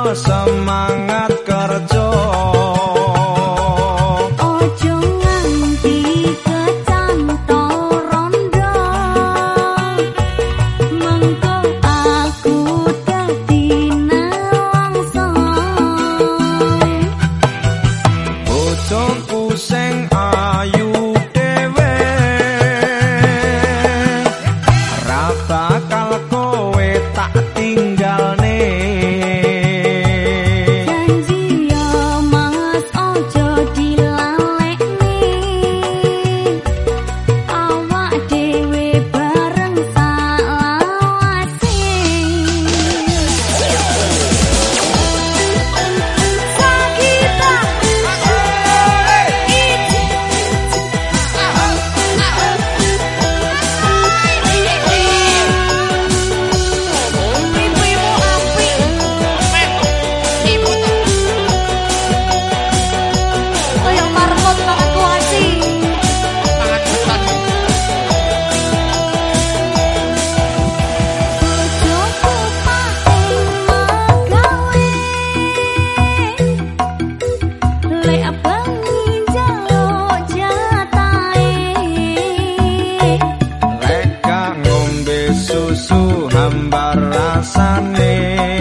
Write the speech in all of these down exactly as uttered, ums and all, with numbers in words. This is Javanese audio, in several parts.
semangat kerja. Ojo nganti kecantol rondo, mengko aku dadi nelongso. Bojoku sing ayu dhewe ra bakal kowe tak tinggalne. Janji yo mas ojo dilalekne, awak dhewe bareng salawase. Sakita ibu-ibu api kaya marmut banget kuasi. Bojoku paling magawe, lek bengi njaluk jatahe. Lek gak ngombe susu hambar rasane,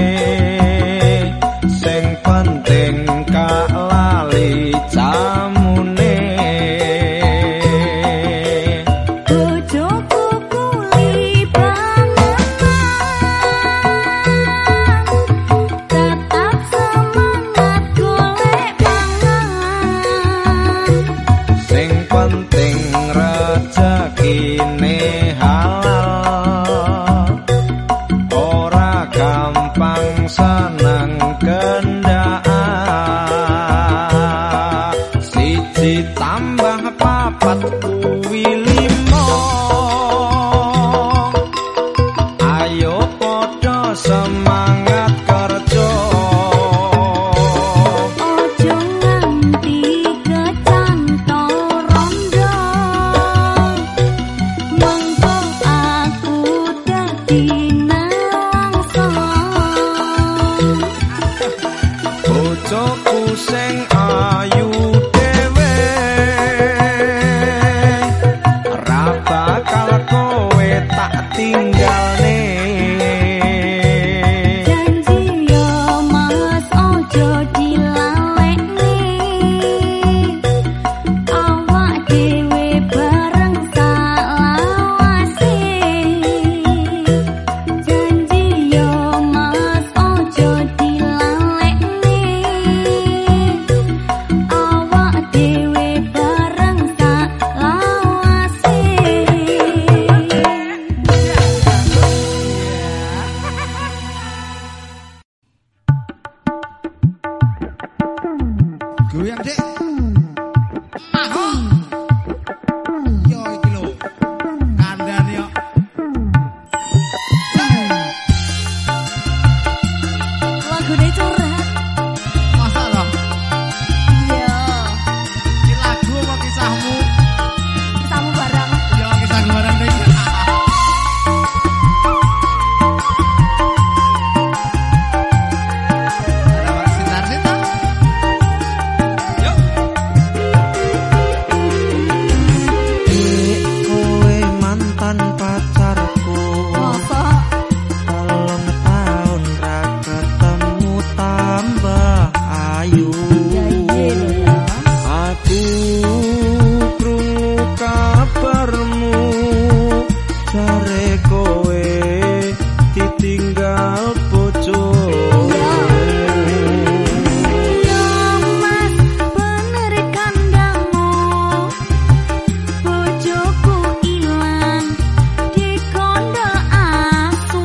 sing penting gak lali jamune. Bojoku kuli bangetan, tetap semangat golek pangan. Sing penting rezekine halal, ora gampang seneng kendaan. Siji tambah papat kuwi limo, ayo padha semangat kerja. Ojo nganti kecantol rondo, mengko aku dadi nelongso. Bojoku sing ayu dhewe ra bakal kowe tak tinggalne. Janji yo mas ojo dilalekne, awak dhewe bareng salawase. Janji yo mas ojo dilalekne, awak dhewe bareng salawase. Goyang dek. Ahong. Yo iki lho. Kandhane yo. Lagune curhat. Masa lho. Iya, Iki lagu apa kisahmu? ketemu bareng. Yo kisah bareng dek. Ada sinar-sinar. Yo. Dik kowe mantan pacarku, Masa telung taun ra ketemu tambah ayu. janji lho ya. Aku krungu kabarmu, jare kowe ditinggal bojo. Yo mas bener kandangmu, bojoku ilang di kondo asu.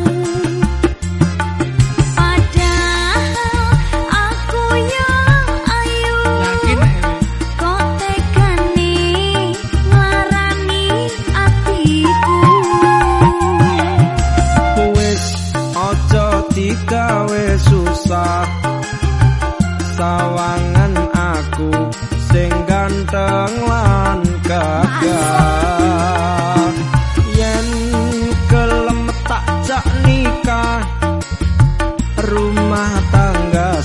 Padahal aku yo ayu, Yakin kok tegane nglarani atiku. Wis aja digawe susah, sawangan aku sing ganteng lan gagah. Yen gelem tak jak nikah, rumah tangga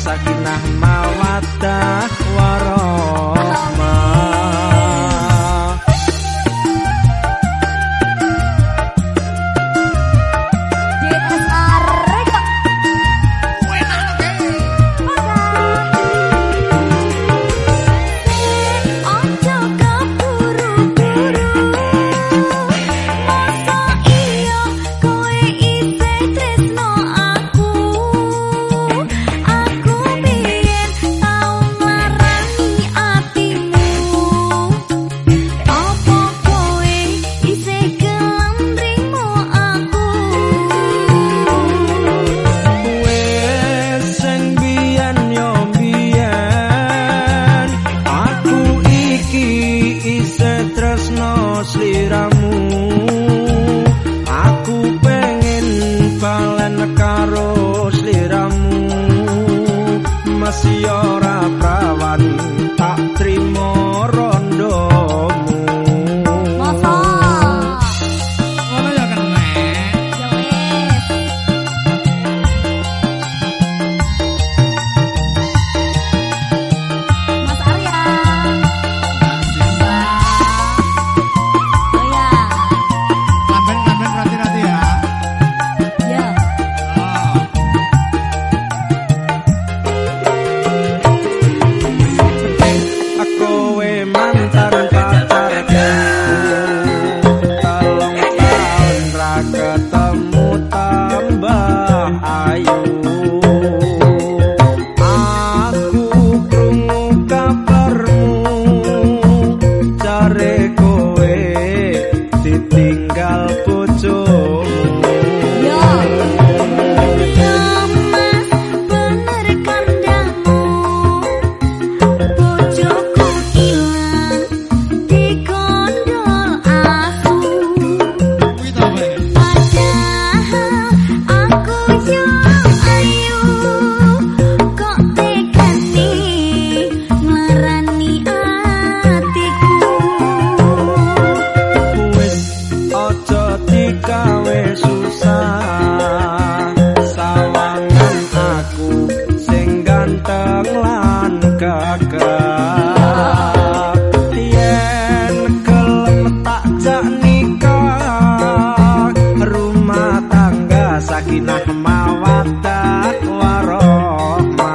mawaddah warahmah.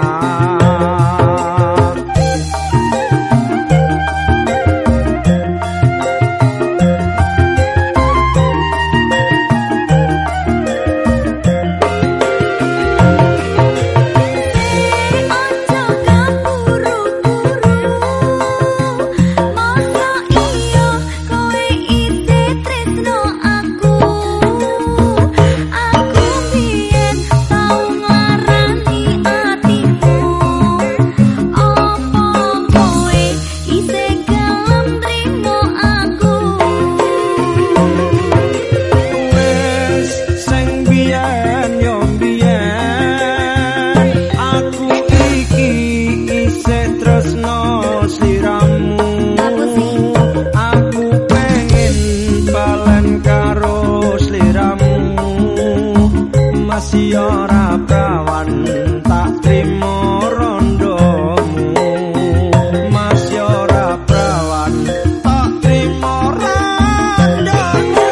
Masih ora prawan tak trimo rondomu, masih ora prawan tak trimo rondomu.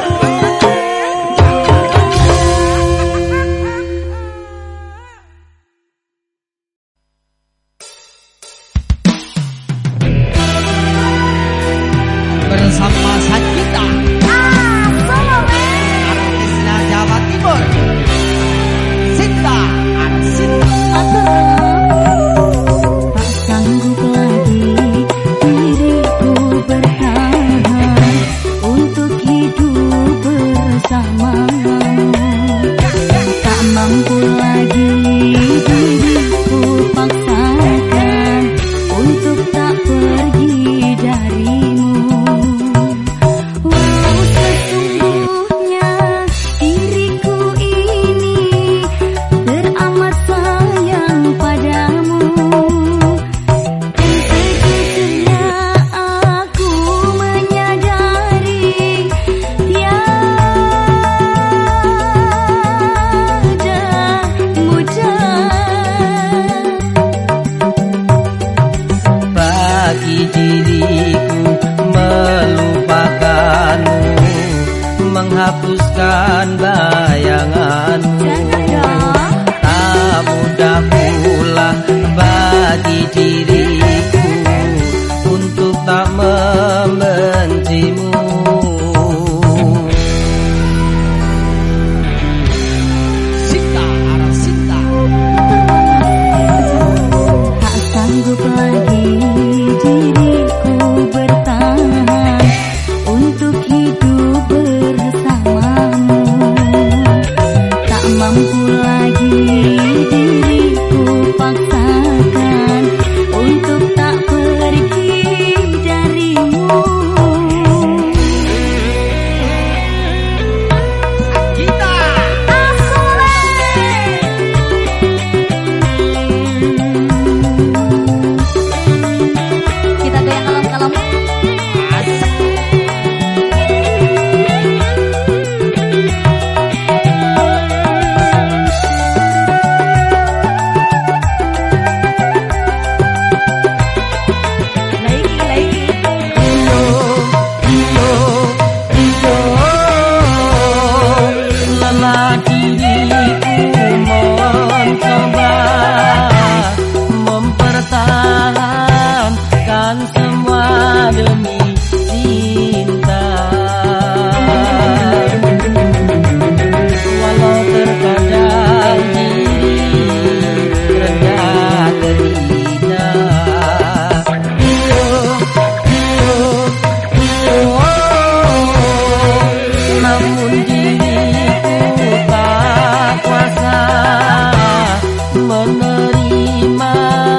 Bersama Sakita artisnya Jawa Timur, Sinta Sinta. Tak sanggup lagi diriku bertahan untuk hidup bersamamu. Tak mampu lagi diriku paksakan untuk tak pergi darimu. Wow, sesungguhnya diriku ini teramat sayang padamu. Dan sejujurnya aku menyadari tiada mudah bagi diriku melupakanmu, menghapuskan bayanganmu. Tak mudah pula bagi diriku untuk tak membencimu. Sinta Sinta. tak sanggup lagi diriku bertahan untuk hidup bersamamu. Tak mampu lagi diriku paksakan untuk tak pergi darimu. Kita Kita goyang kalem-kalem. Lagi, lagi. Lelah diriku mencoba mempertahankan semua demi cinta. Walau terkadang diri rendah terhina, namun diriku tak kuasa menerima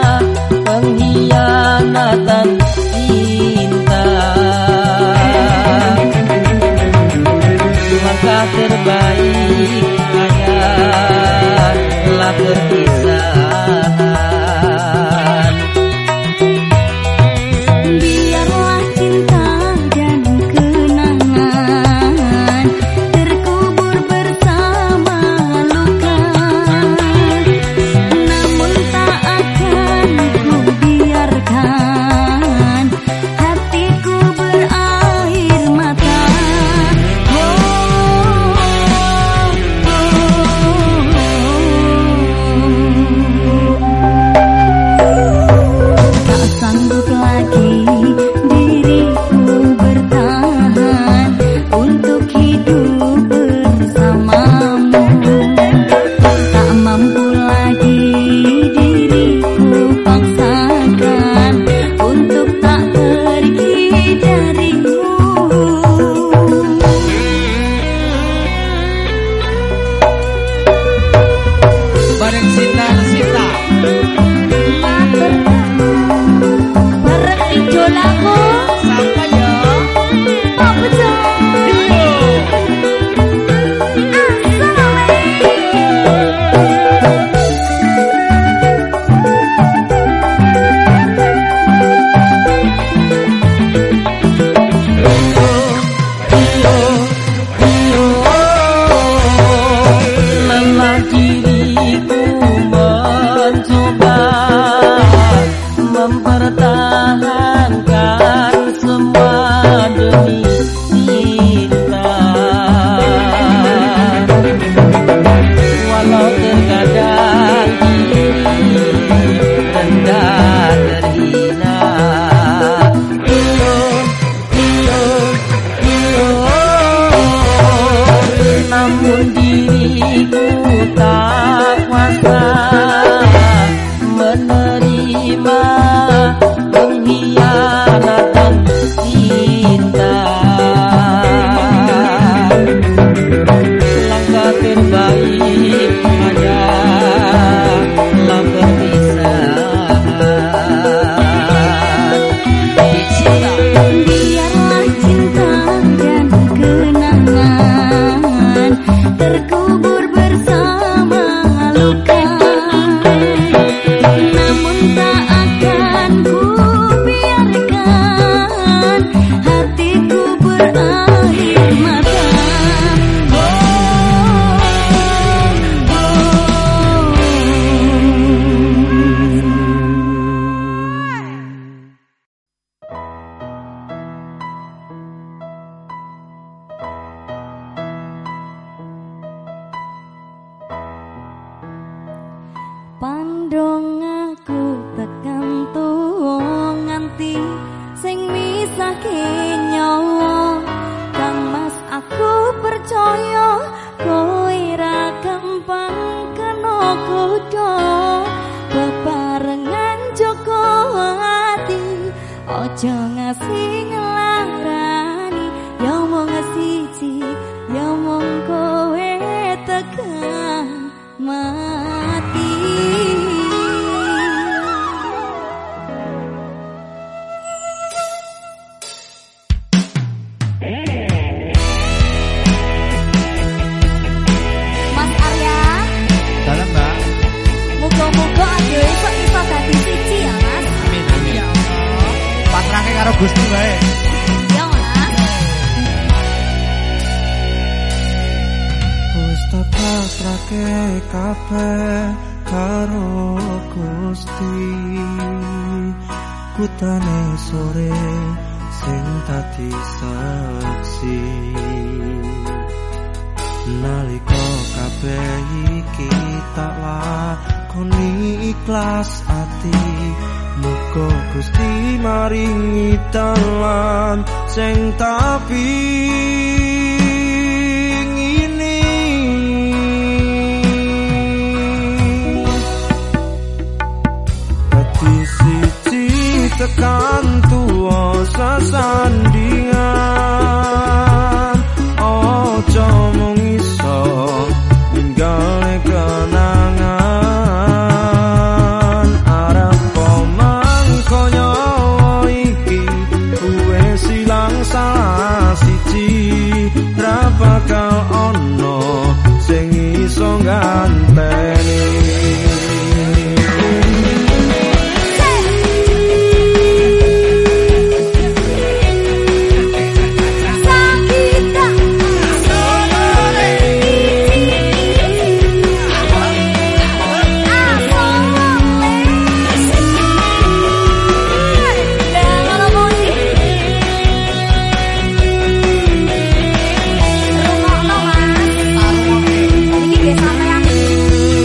pengkhianatan cinta. Langkah terbaik hanyalah perpisahan. Biarlah cinta dan kenangan terkubur bersama luka. Namun tak akan ku biarkan hatiku berair mata. Oh, oh, oh. hatiku mencoba mempertahankan semua demi cinta. Walau terkadang diri rendah terhina, namun diriku tak kuasa menerima pengkhianatan cinta. Langkah terbaik hanyalah perpisahan. Cinta, Biarlah cinta dan kenangan terkubur bersama luka, namun tak akan ku biarkan hatiku berair mata. Pandong aku tekan tuwa nganti sing misahke nyawa. Kang Mas aku percaya kowe ra gampang kena godha, bebarengan joko ati aja ngasih ngelarani. Ya mung siji, ya mung kowe tekan mati. Mas Arya, Dalam Mbak. muga-muga ayo esuk iso dadi siji ya Mas. Amin amin. Ya Allah. Pasrahke karo Gusti wae. Ya Mas. Wis tak pasrahke kabeh karo Gusti, kutane sore sing dadi saksi. Nalika kabeh iki tak lakoni ikhlas ati, muga Gusti maringi dalan sing tak pingini. Dadi siji tekan tuwa sesandingan, ojo mung iso ninggal kenangan. Arep mangko nyawa iki wis ilang salah siji, ra bakal ono sing iso ganteni. Rumah no Mas. Ini ge sampean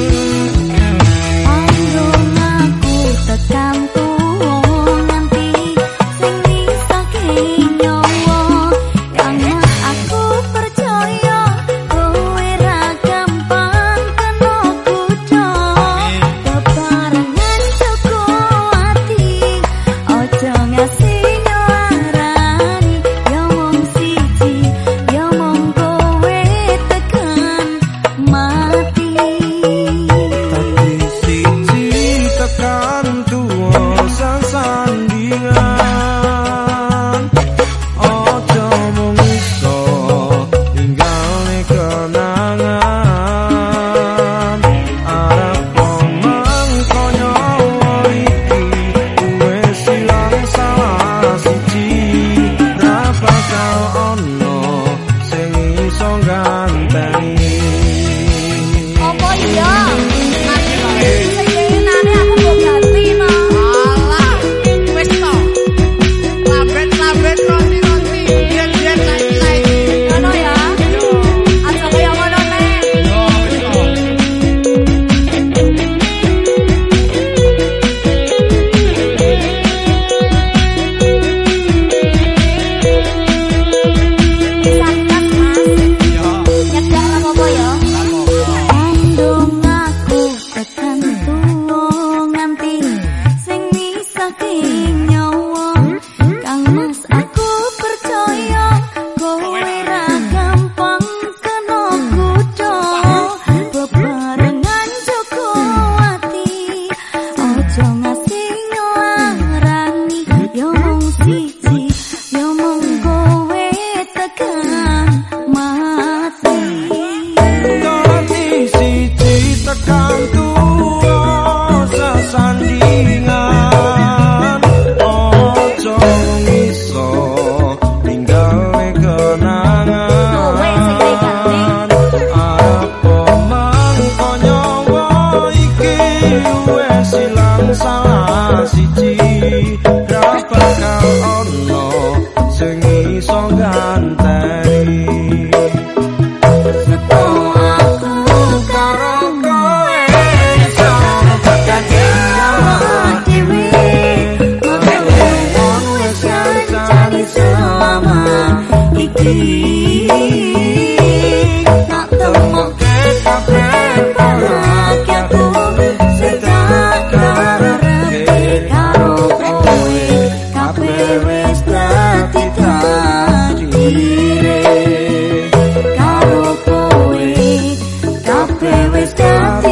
tak temokke kabeh bahagiaku sing tak karepe karo kowe kabeh wis dadi takdire karo kowe kabeh wis dadi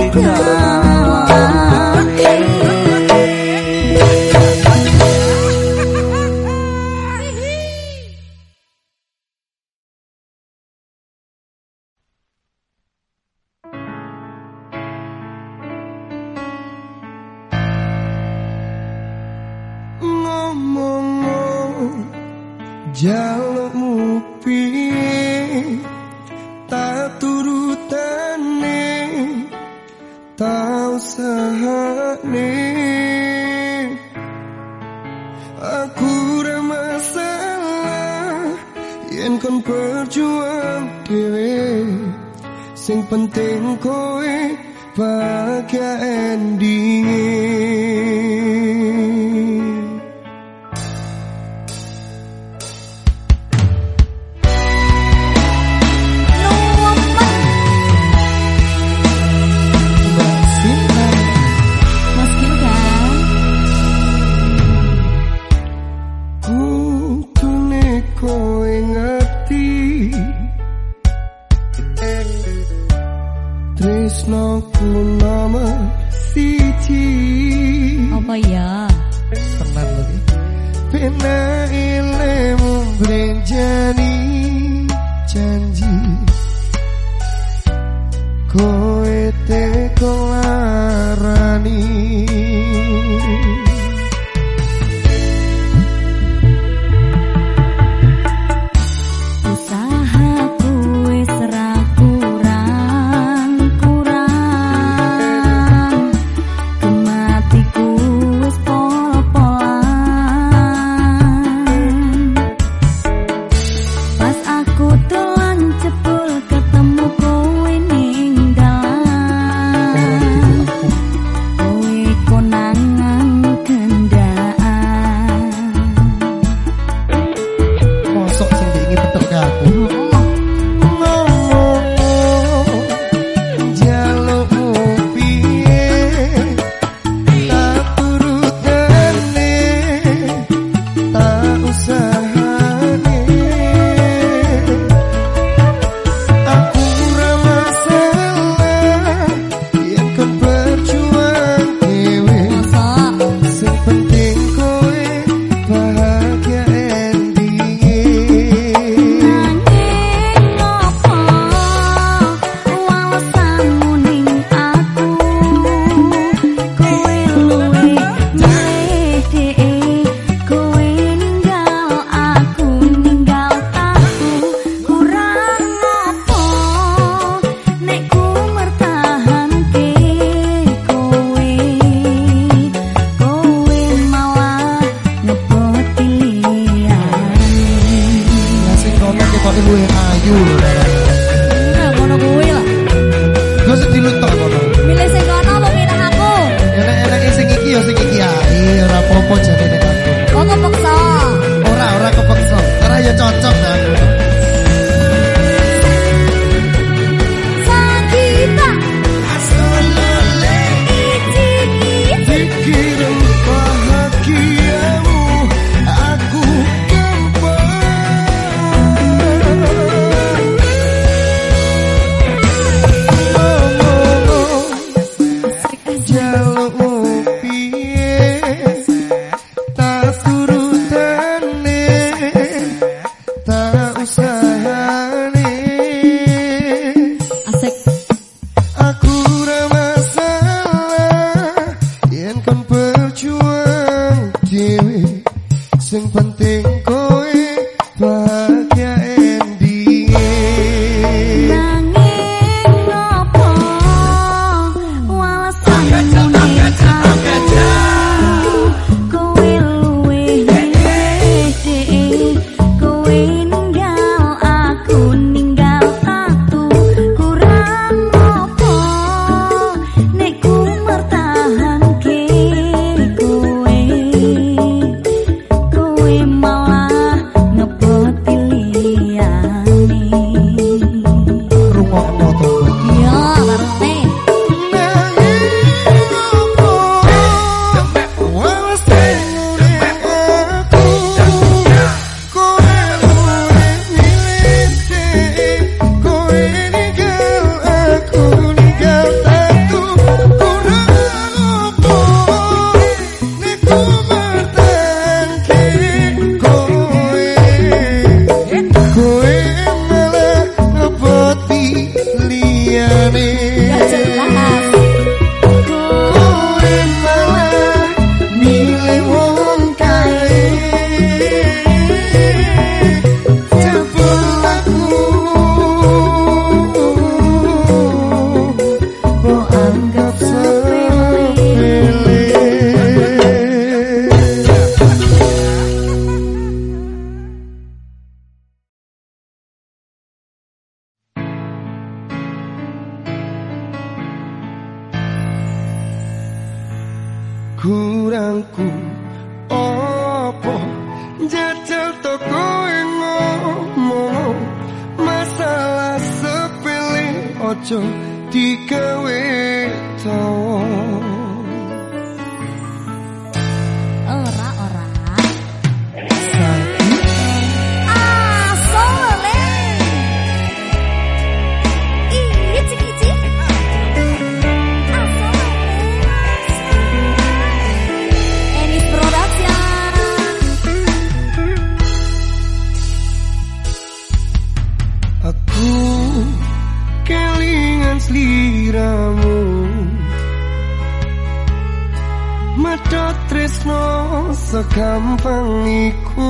jalukmu piye tak turutane tak usahane aku ora masalah yen kon berjuang dhewe sing penting kowe bahagia endinge. Tresnoku nomor siji. Apa ya? Tenan lagi. Pena ilmu brenjani janji. Kowe teko larani. Sing penting kowe bahagia endinge. Nanging ngopo walesanmu kurangku opo jajal toko ngomong masalah sepele ojo digawe tawa ora ora sakit ah sole ih ciki ciki ah sole Enis Production aku kelingan sliramu medhot tresno segampang iku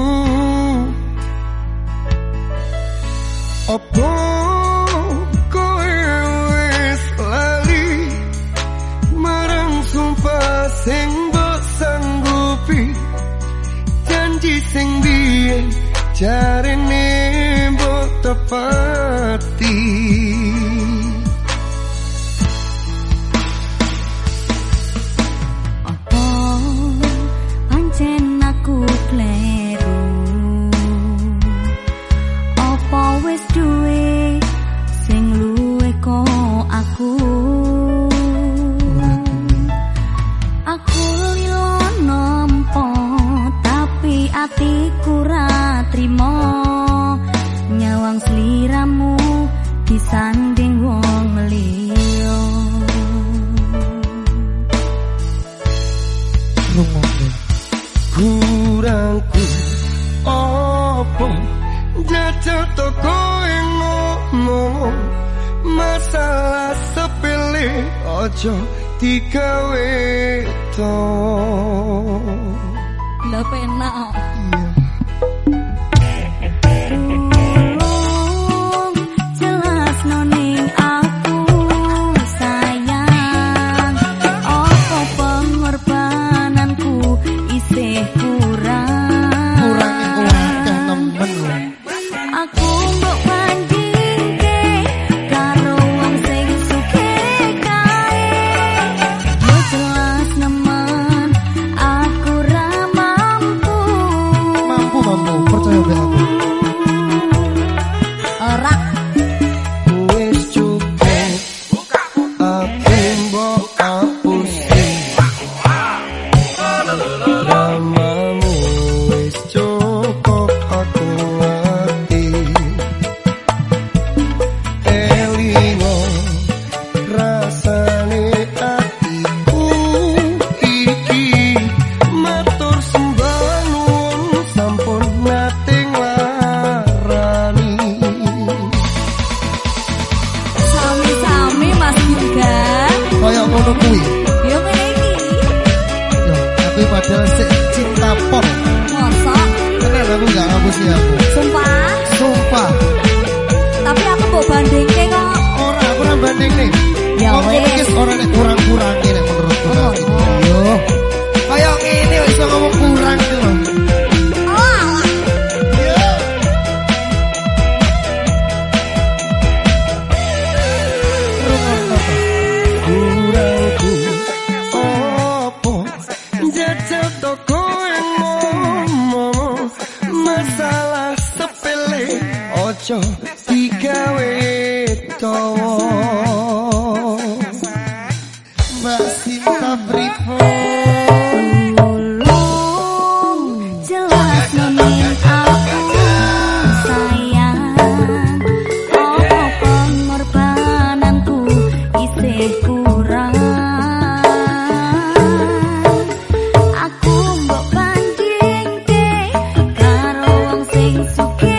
opo kowe wis lali marang sumpah sing mbok sanggupi janji sing biyen jarene mbok tepati atiku ra trimo nyawang sliramu disanding wong liya kurangku opo jajal toko ngomong masalah sepele ojo digawe tawa lha penak padahal sik cinta pop. Masa? Bener aku gak ngapusi aku. Sumpah? Sumpah. Tapi aku mau bandingke kok. Ora, aku ora banding nih. Ya wes. Ora nek kurang-kurang nek menurutku. Yo. Kayak ngene kok iso ngomong kurang iki lho. Ojo digawe tawa Mbak Sinta Brivo jelas nemen aku sayang apa pengorbananku isih kurang aku mbok bandingke karo wong sing sugih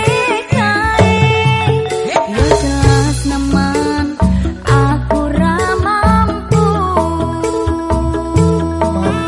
mampu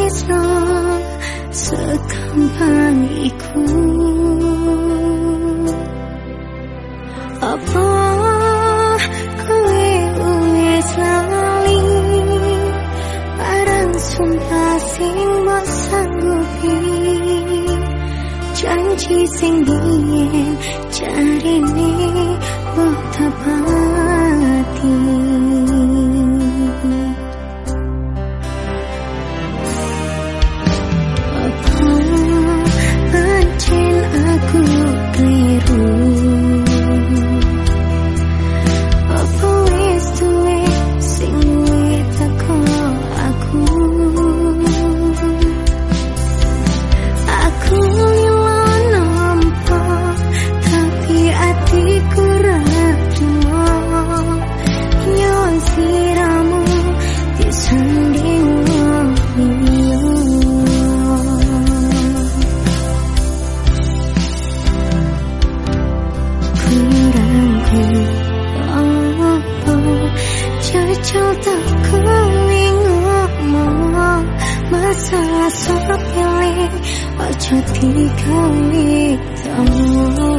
tresno sekampang iku. Apa kowe wis lali barang sumpah sing mbok sanggupi, janji sing biyen jarine mbok tepati. Apa pancen aku keliru? Masalah sepele aja digawe tau.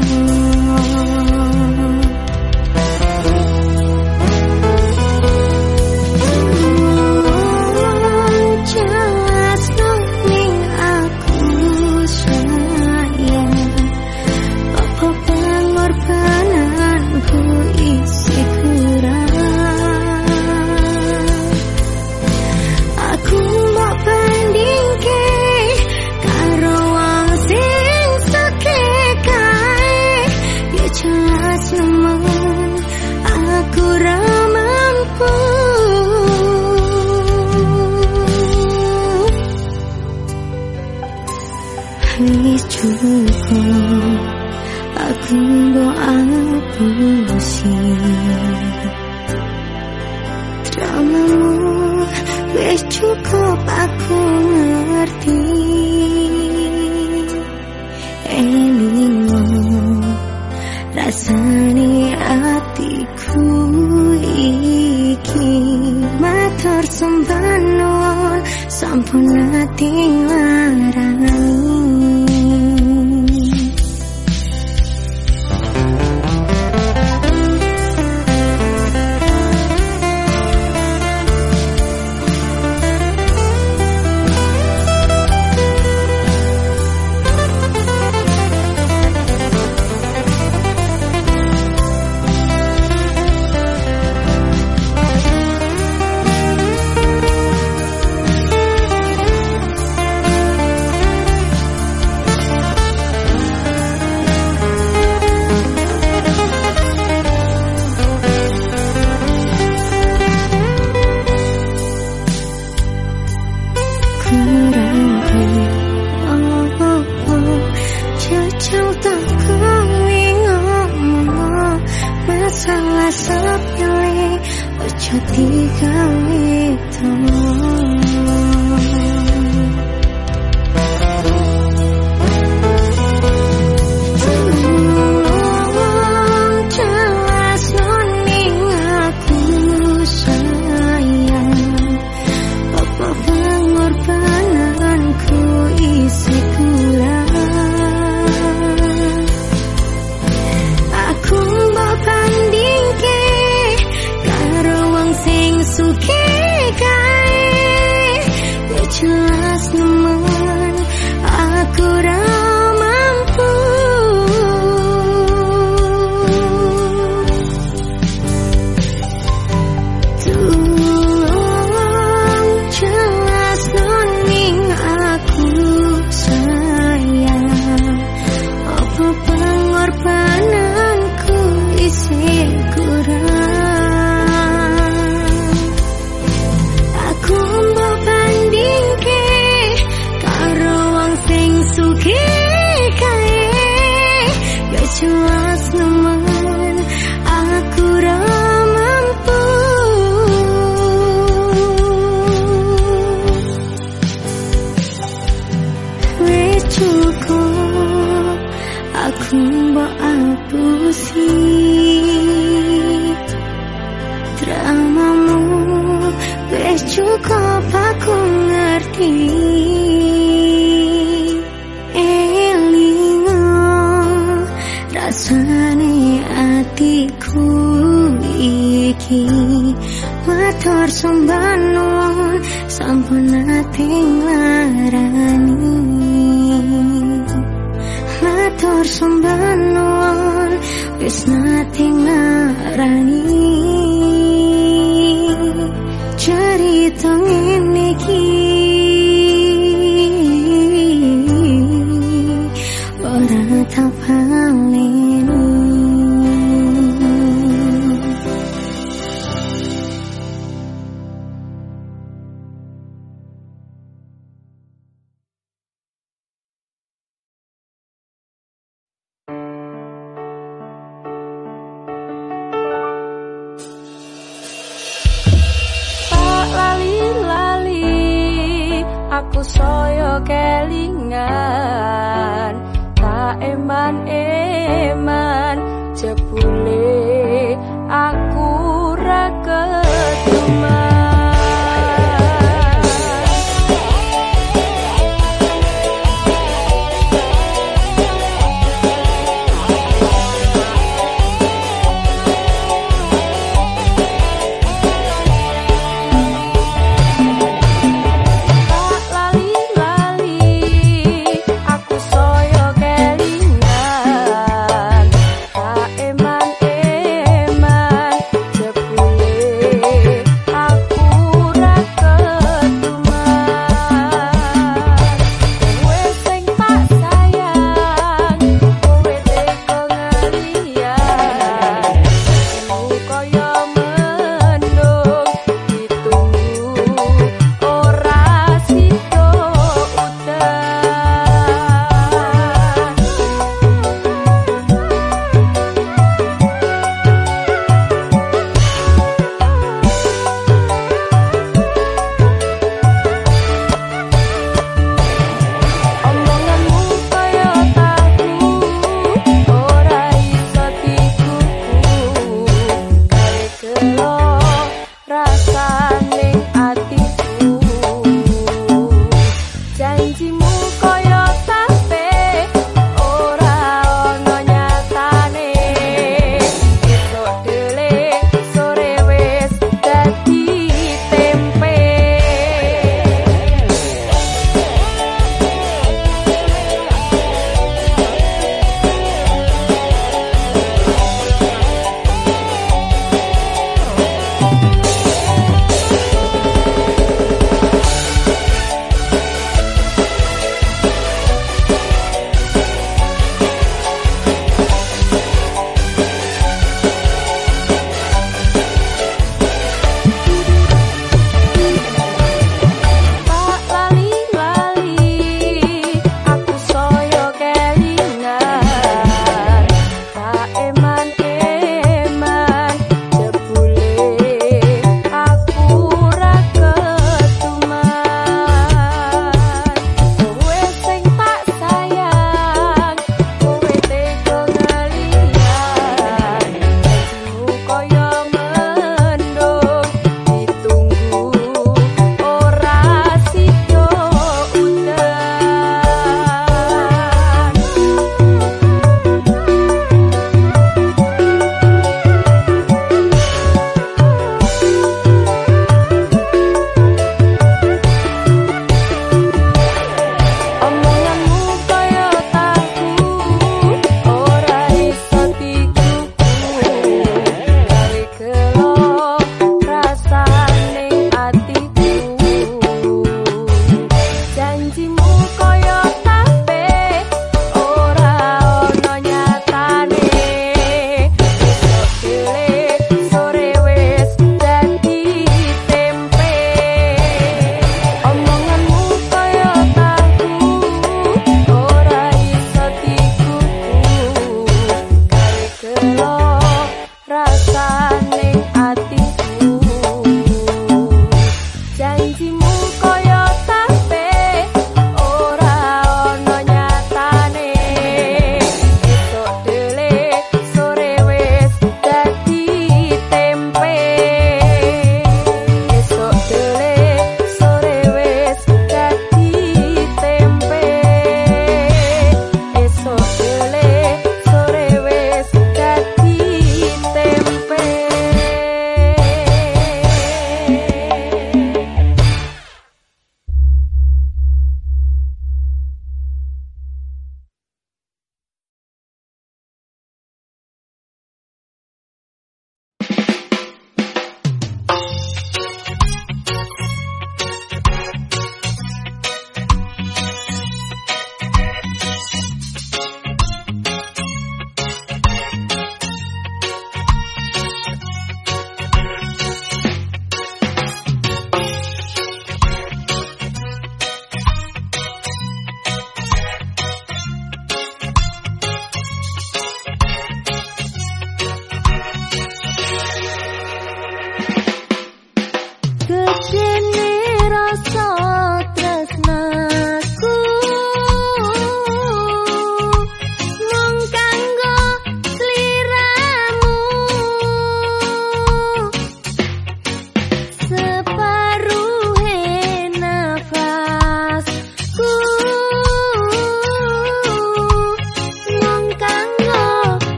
Jelas ning aku sayang, apa pengorbananku isi kurang. Aku mau bandingke karo wong sing suke kae, ya jelas nemen aku ra mampu. Wis cukup aku mbok apusi dramamu, wis cukup aku ngerti. Elingo rasane atiku iki, matur sembah nuwun sampun ati larani. Masalah sepele aja digawe tau. Jelas ning aku sayang, apa pengorbananku isi kurang. Aku mbok bandingke karo wong sing suke kae, ya jelas nemen aku ra mampu. Tolong jelas ning aku sayang, apa pengorbananku isi kurang. Aku mbok bandingke karo wong sing suke kae, ya jelas nemen aku ra mampu. Wis cukup aku mbok apusi dramamu, wis cukup aku ngerti. ngerti elingo rasane atiku iki matur sembah nuwun sampun ati nglarani matur sembah nuwun wis nate ngarani cerita ngene iki ora tak paleni aku saya kelingan tak eman-eman jebule aku ra keduman Eman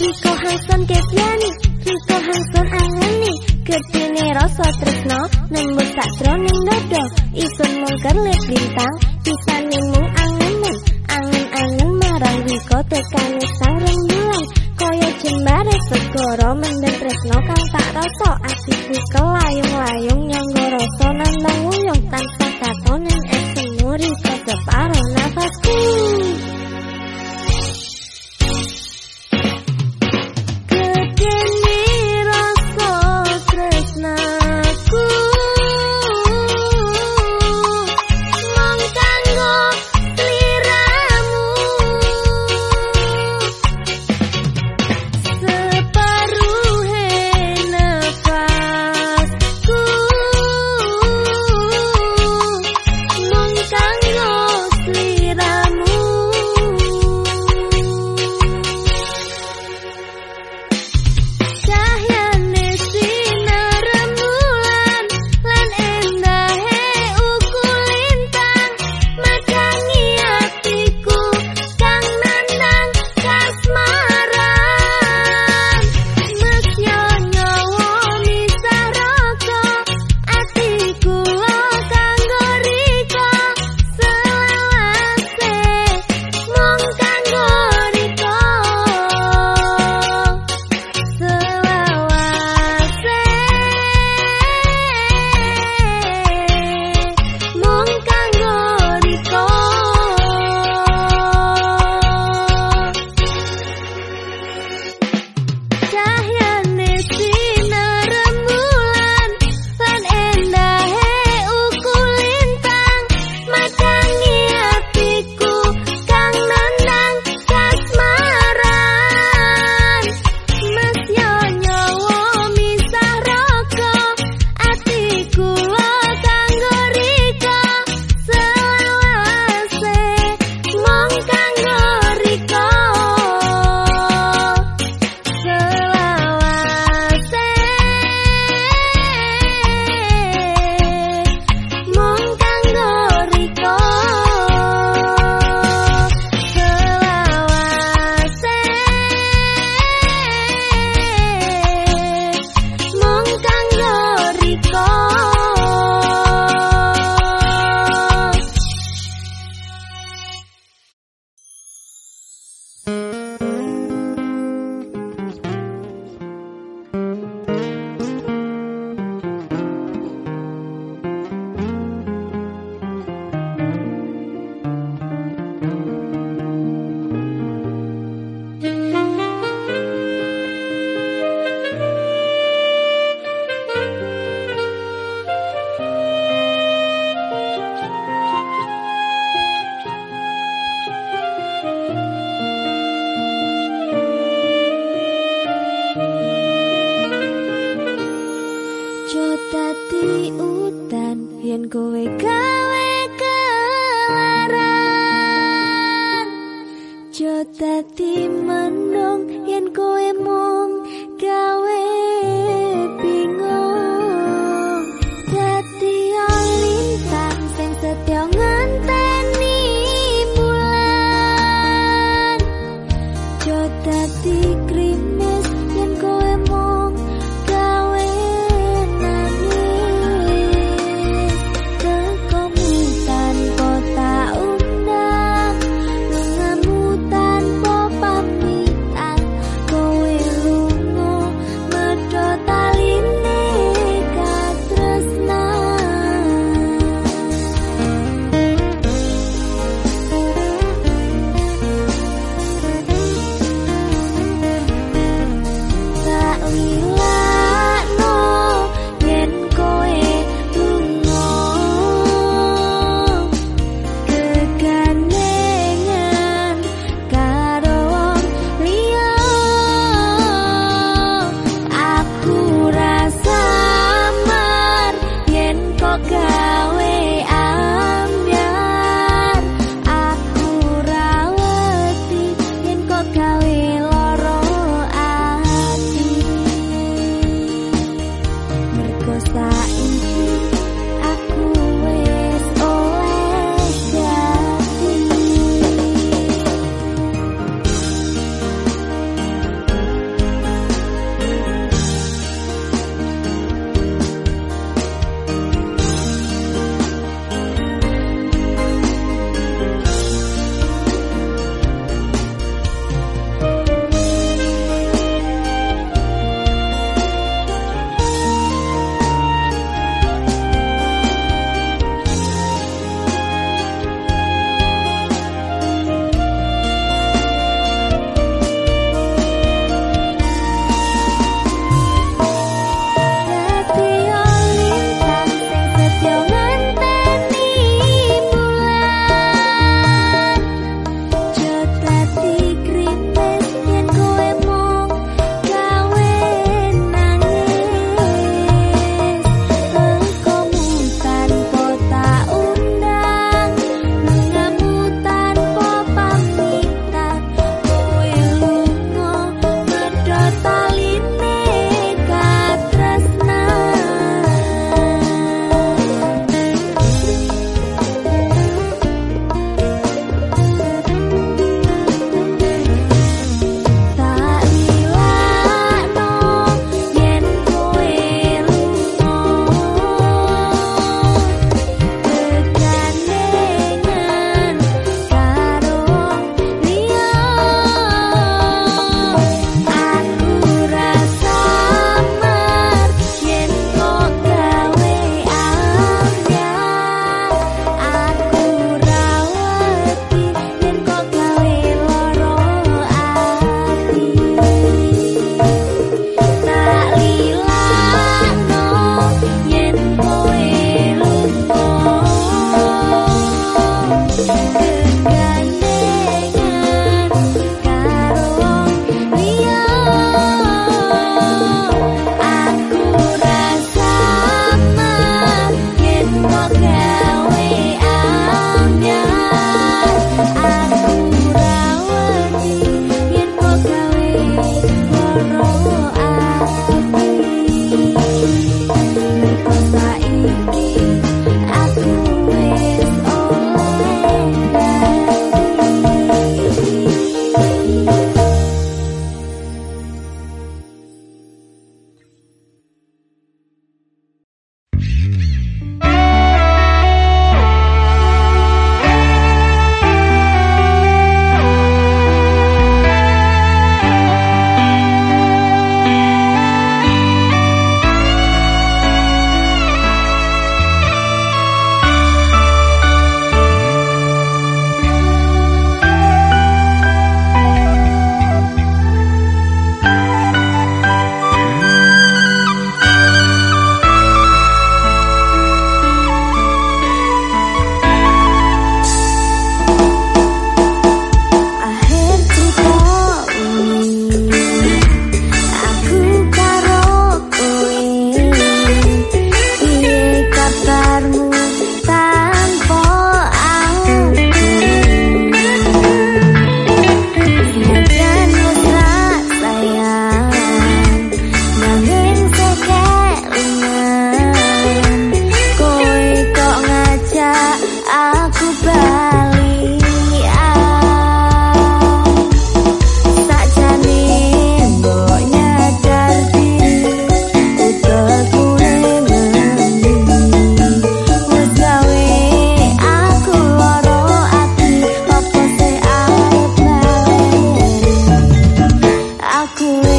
Riko Hangson kepiani, Riko Hangson angani, gedene rasa tresno nembus sakjroning dada. Isun mungker lek bintang, pisane mung angen-angen, angen-angen marang Riko tekane sang rembulan. Kaya jembare segara mendem tresno kang tak rasa, atiku kelayung-layung nyanggo rasa nandang uyung tanpa katonen esemu Riko separo nafasku.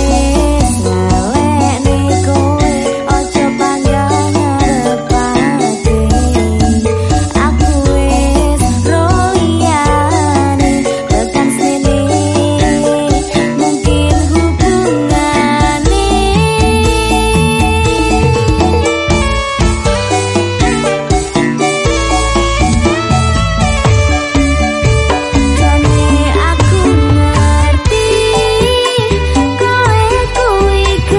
Aku ngerti kowe kuwi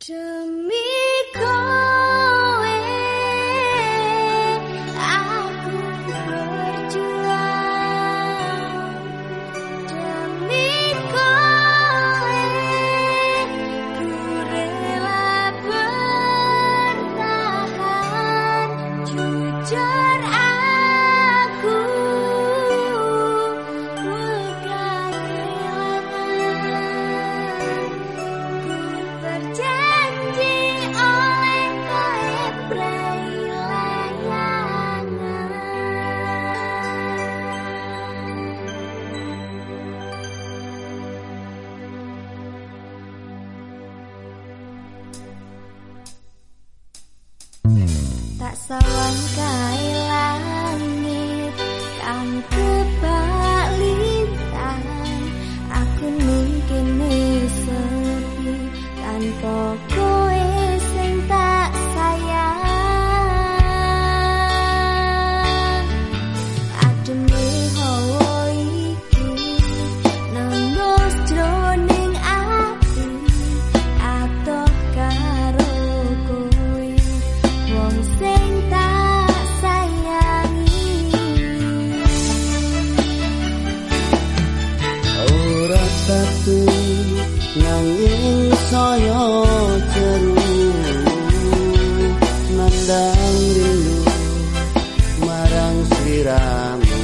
Tak sawang kae langit kang kebak lintang, aku mungkin sepi tanpa kowe sing tak sayang. Ademe hawa iki nembus jroning ati, atoh karo kowe wong sing tak sayangi. Ora satu nanging saya jeru nandang rindu marang sliramu.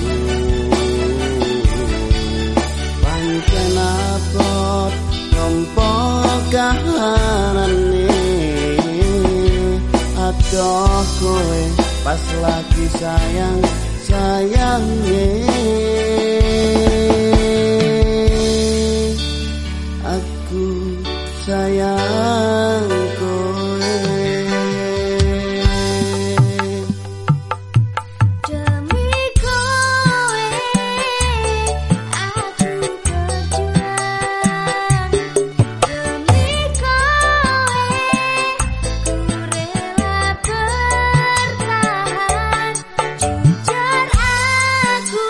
Pancen abot nampa kahanane, adoh kowe pas lagi sayang sayangnya. Aku sayang kowe. Demi kowe aku berjuang, demi kowe ku rela bertahan. Jujur aku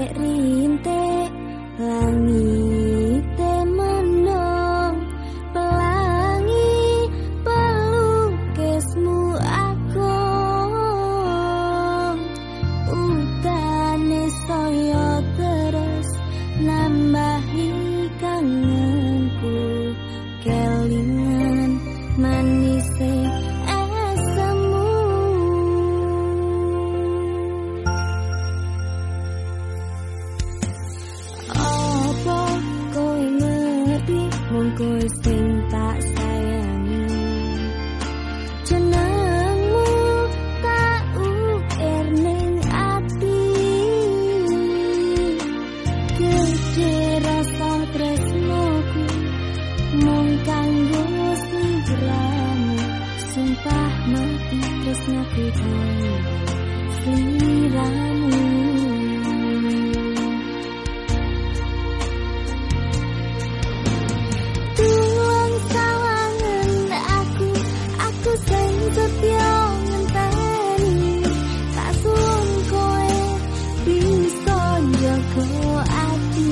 rintik-rintik langite mendung pelangi pelukismu agung utane saya terus nambahi kangenku kelingan manise asemu apa kowe ngerti mung kowe sing tak sayangi jenengmu tak ukir ning ati gede rasa tresnoku mung kanggo sliramu sumpah mati tresnaku kanggo sliramu tuang sawangan aku aku sing setya ngenteni tak suwun kowe bisa njaga ati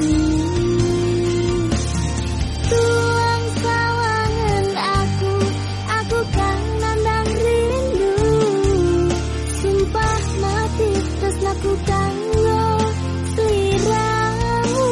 tuang sawangan aku aku kan nandang rindu sumpah mati tresnaku kanggo sliramu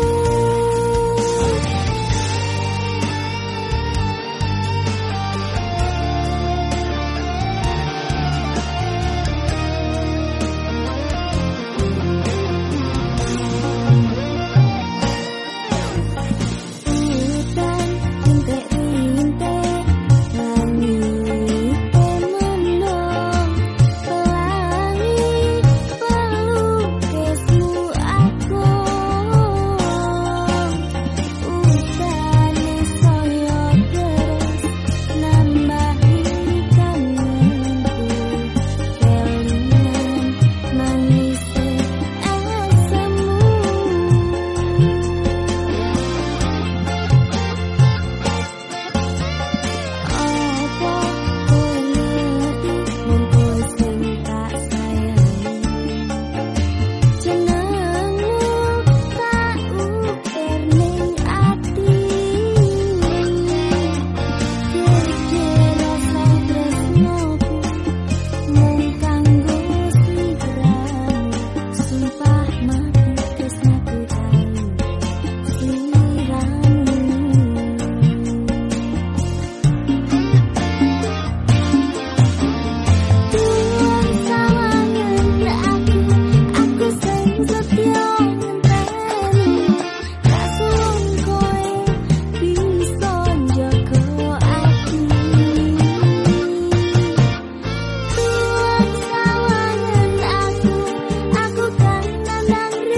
Hutan rintik-rintik langite mendung pelangi pelukismu agung utane saya terus nambahi kangenku kelingan manise asemu apa kowe ngerti mung kowe sing tak sayangi jenengmu tak ukir ning ati gede rasa tresnoku mung kanggo sliramu sumpah mati tresnaku kanggo sliramu tuang sawangan aku aku sing setya ngenteni tak suwun kowe bisa njaga ati tuang sawangan aku aku kan nandang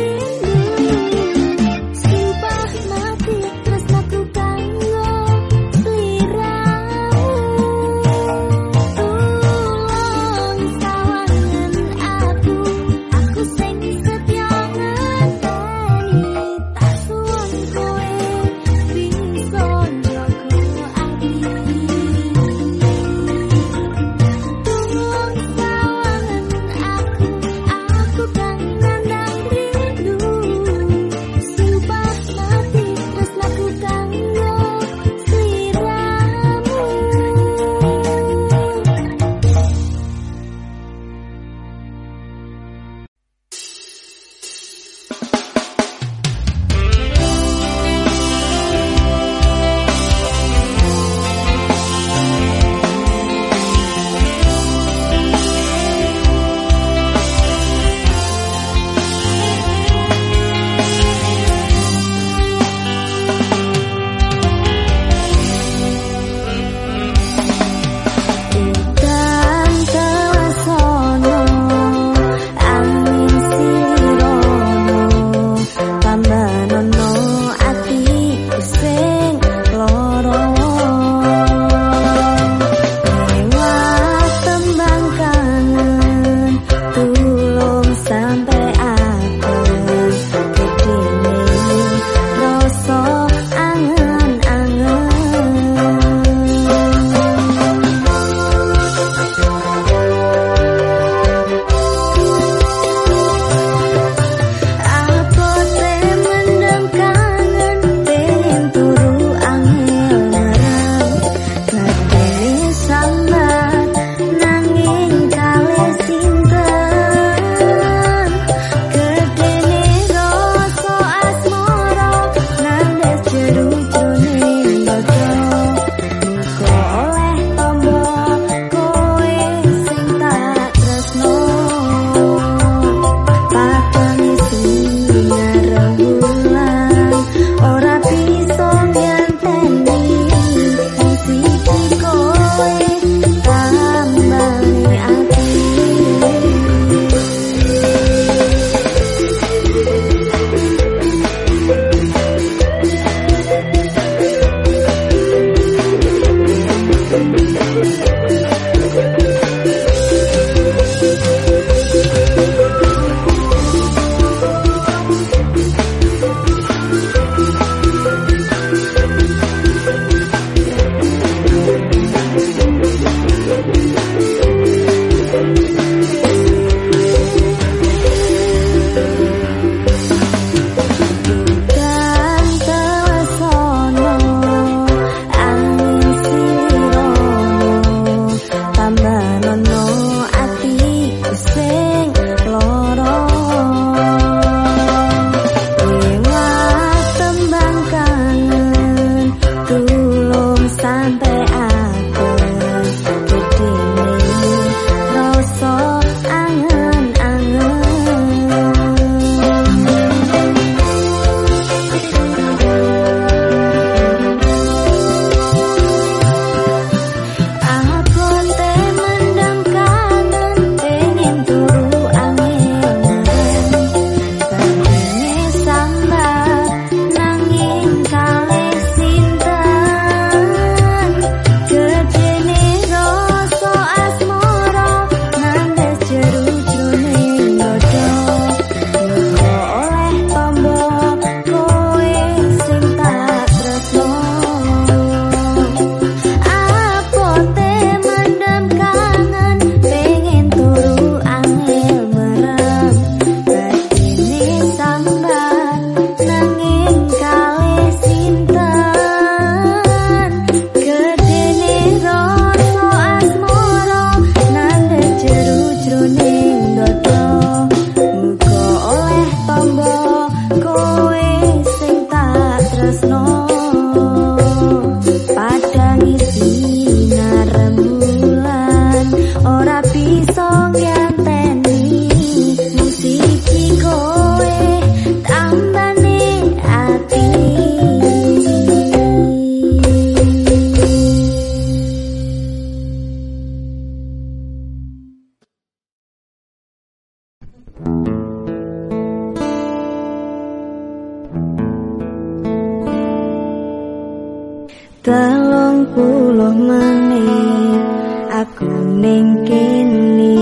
Telung puluh menit aku ning kene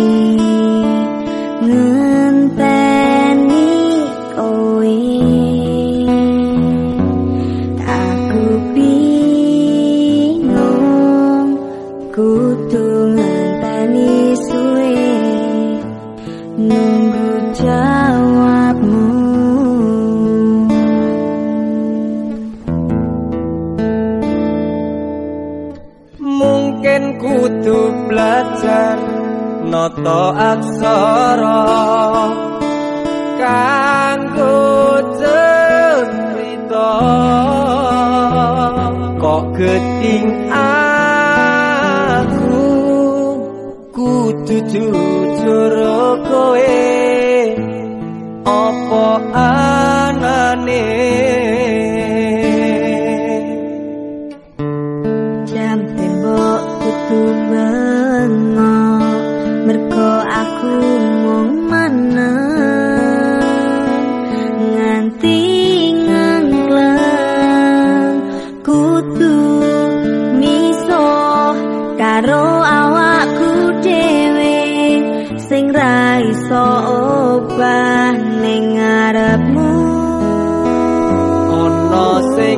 ngenteni kowe. Aku bingung kudu ngenteni suwe nunggu jawabmu. Mungkin kudu belajar noto aksara kanggo cerita kok geting aku kudu jujur kowe apa anane. Jam tembok kudu bengok mergo aku mung maneng nganti ngangkleng kudu misuh karo awakku dhewe sing ra iso obah ning ngarepmu. Ana sing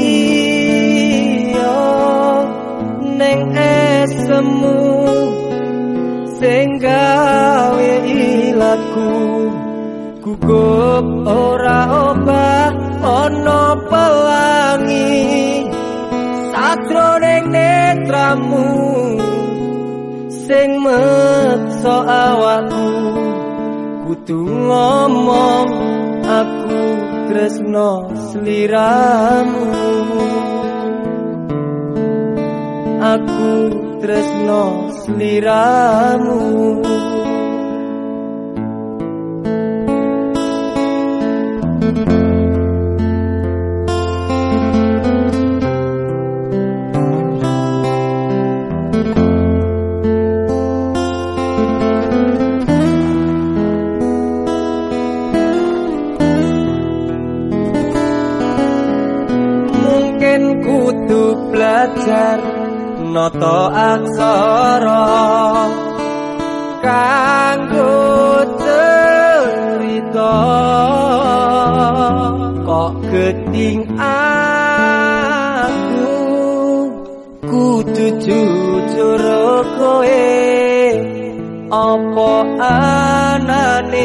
liya ning esemu sing gawe ilatku gugup ora obah ana pelangi sajroning netramu sing meksa awakku kudu ngomong aku tresno sliramu. Aku tresno sliramu. Mungkin kudu belajar noto aksara kanggo cerita kok geting aku kudu jujur kowe apa anane.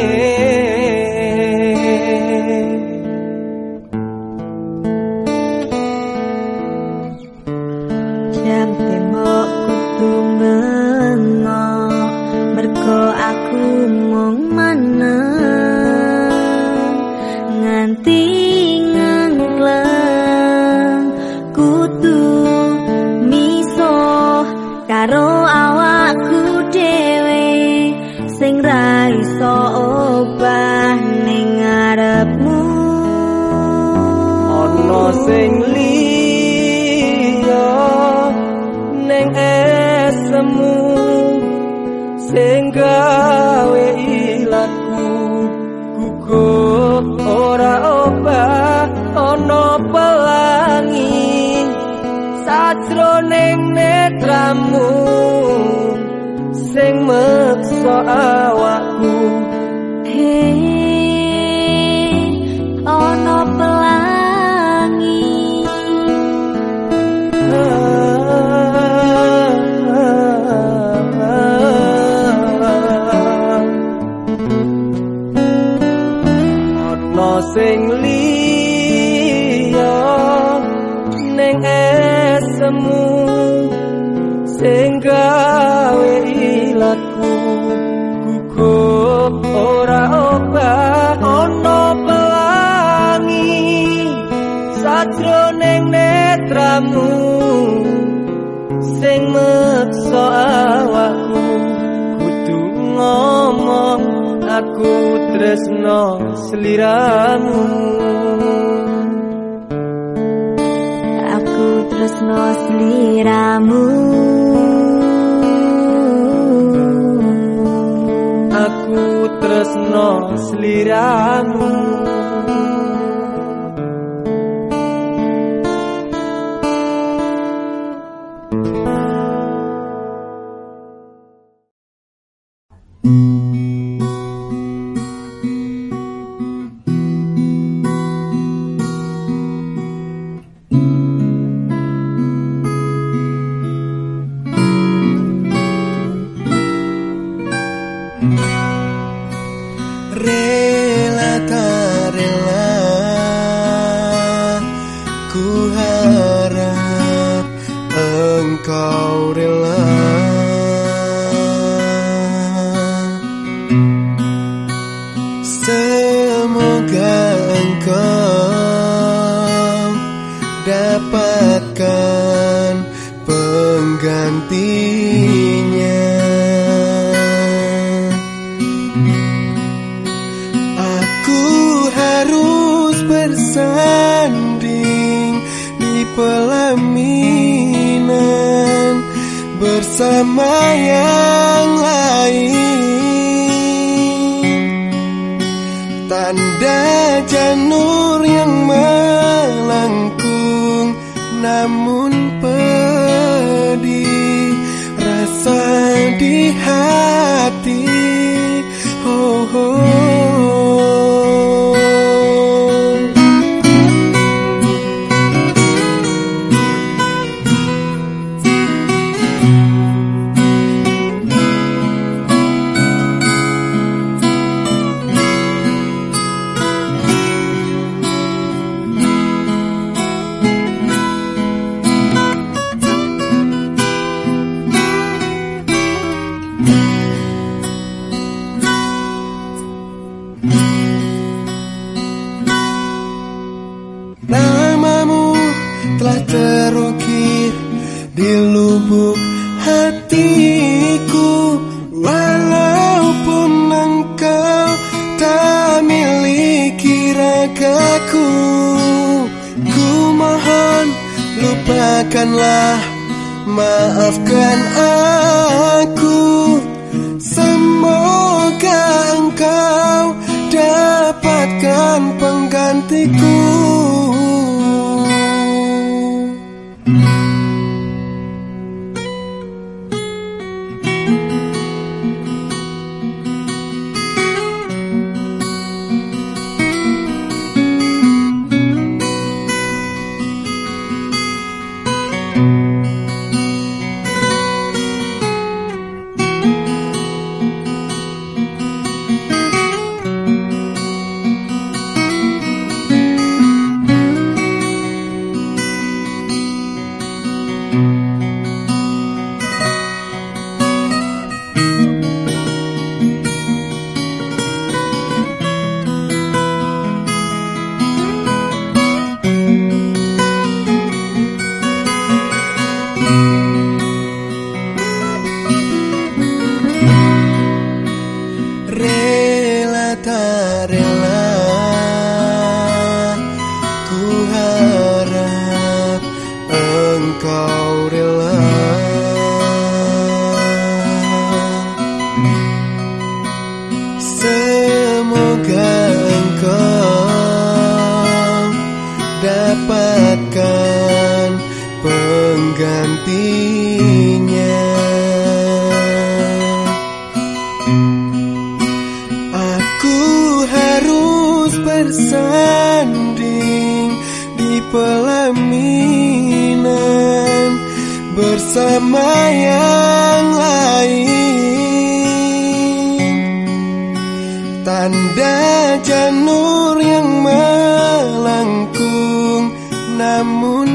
Jam tembok kudu bengok mergo aku mung maneng nganti ngangkleng kudu misuh karo awakku dhewe sing ra iso obah ning ngarepmu. Ana sing liya ning esemu sing gawe ilatku gugup ora obah ana pelangi sajroning netramu sing meksa awakku. Hey, ana pelangi ana sing liya ning esemu sing gawe ilatku gugup ora obah ana pelangi sajroning netramu sing meksa awakku kudu ngomong aku tresno sliramu. aku tresno sliramu. Aku tresno sliramu. engkau dapatkan penggantinya. Aku harus bersanding di pelaminan bersama yang lain. Tanda janur yang melengkung namun pedih rasa di hati. Oh, oh. Namamu telah terukir di lubuk hatiku, walaupun engkau tak miliki ragaku. Ku mohon lupakanlah, maafkan aku. Semoga engkau dapatkan penggantiku. Rela tak rela, ku harap engkau rela. Semoga engkau dapatkan penggantinya. Bersanding di pelaminan bersama yang lain. Tanda janur yang melengkung namun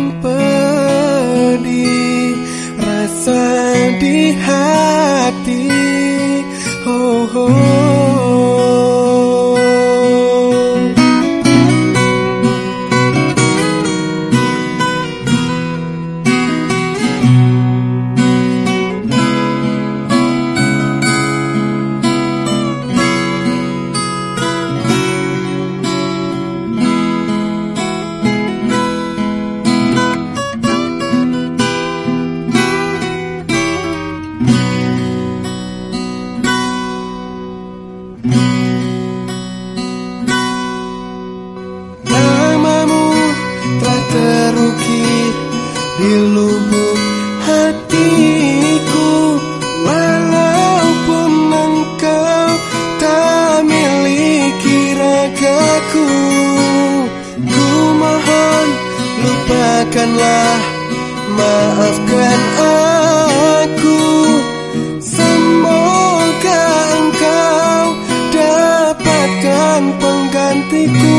pedih rasa di hati. Oh, oh. Terukir di lubuk hatiku, walaupun engkau tak miliki ragaku. Ku mohon lupakanlah, maafkan aku. Semoga engkau dapatkan penggantiku.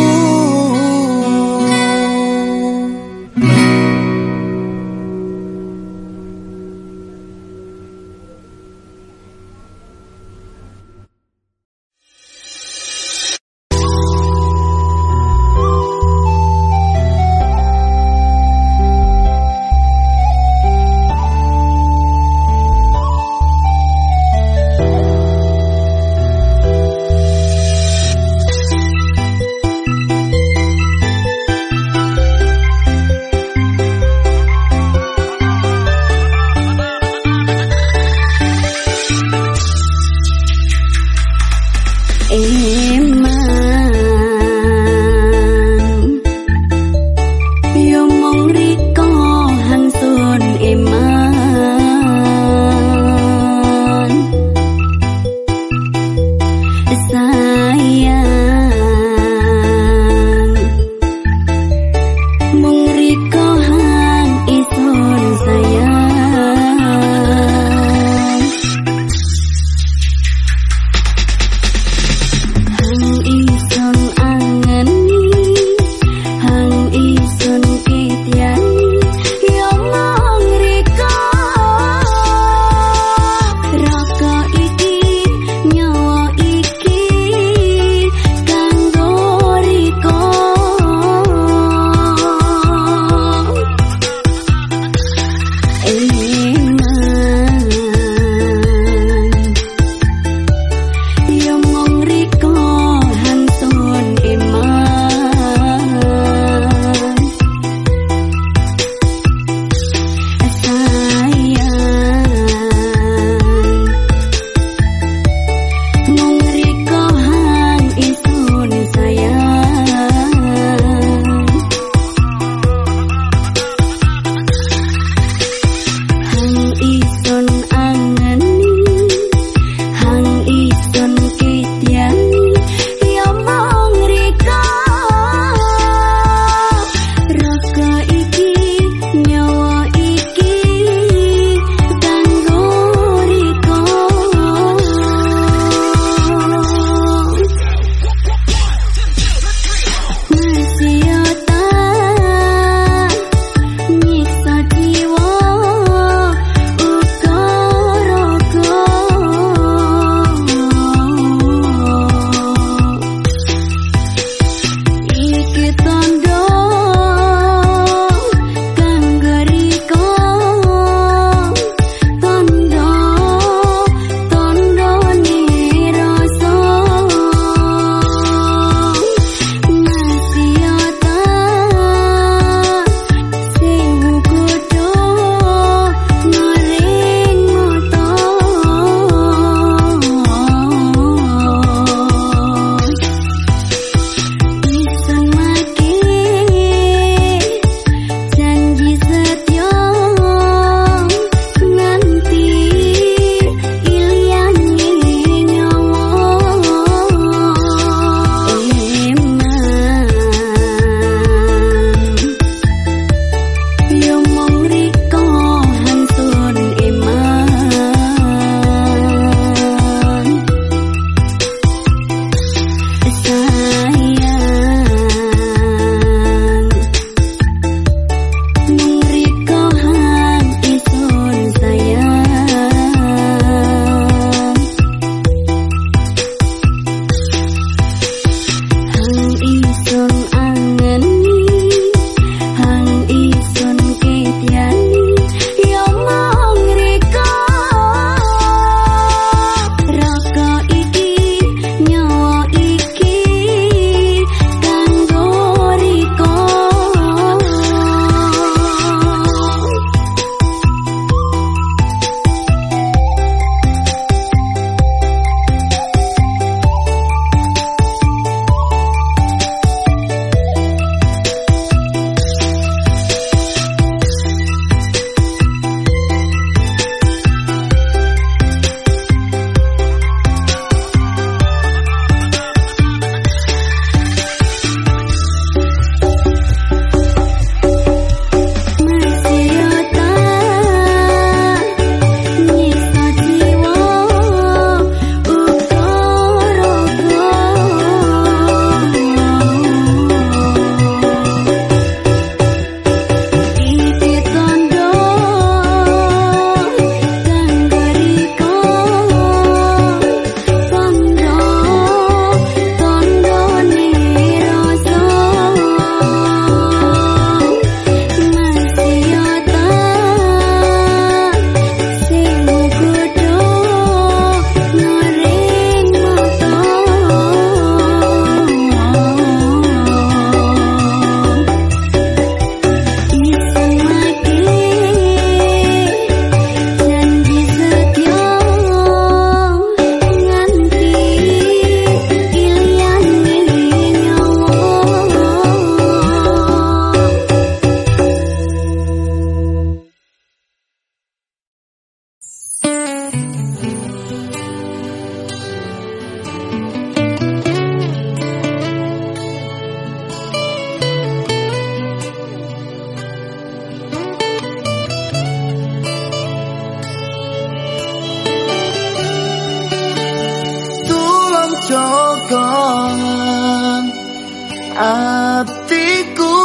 atiku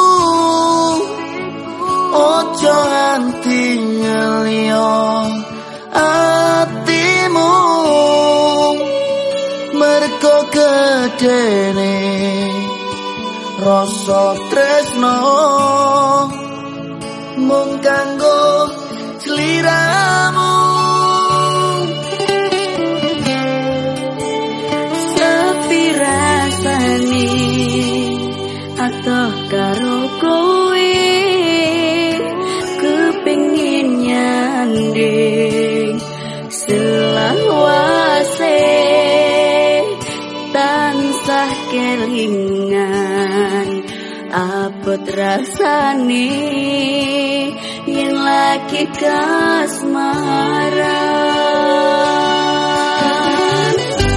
ojo anti ngelio atimu merko gedene rasa tresno mung kanggo sliramu sepi rasane atoh karo kowe kepengin nyanding selawase tansah kelingan abot rasane yen lagi kasmaran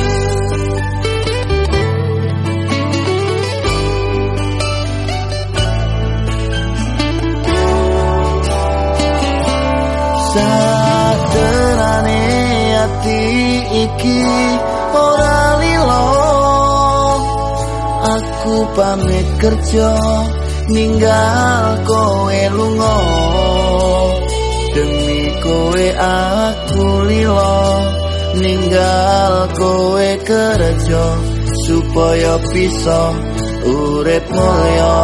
saterane ati iki ora lilo aku pamit kerja ninggal kowe lunga demi kowe aku lilo ninggal kowe kerja supaya bisa urip mulya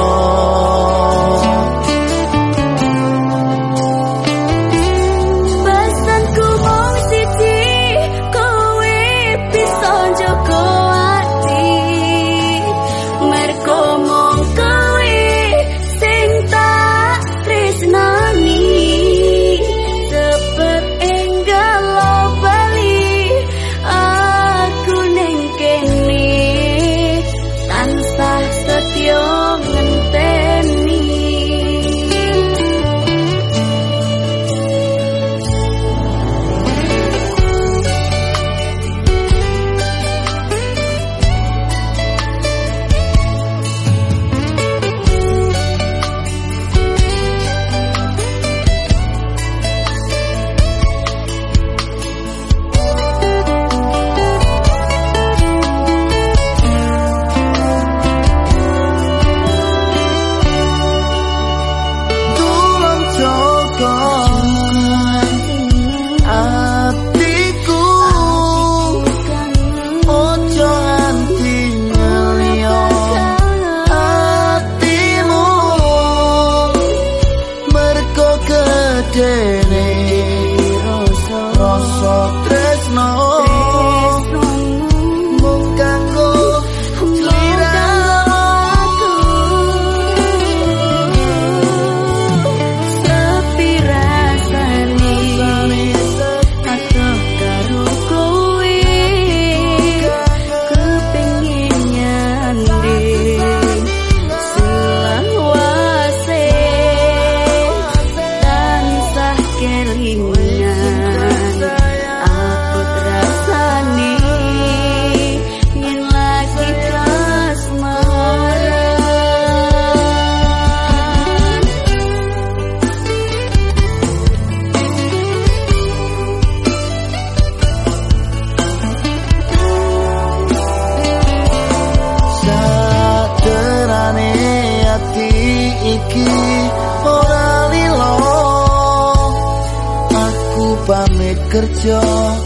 kerja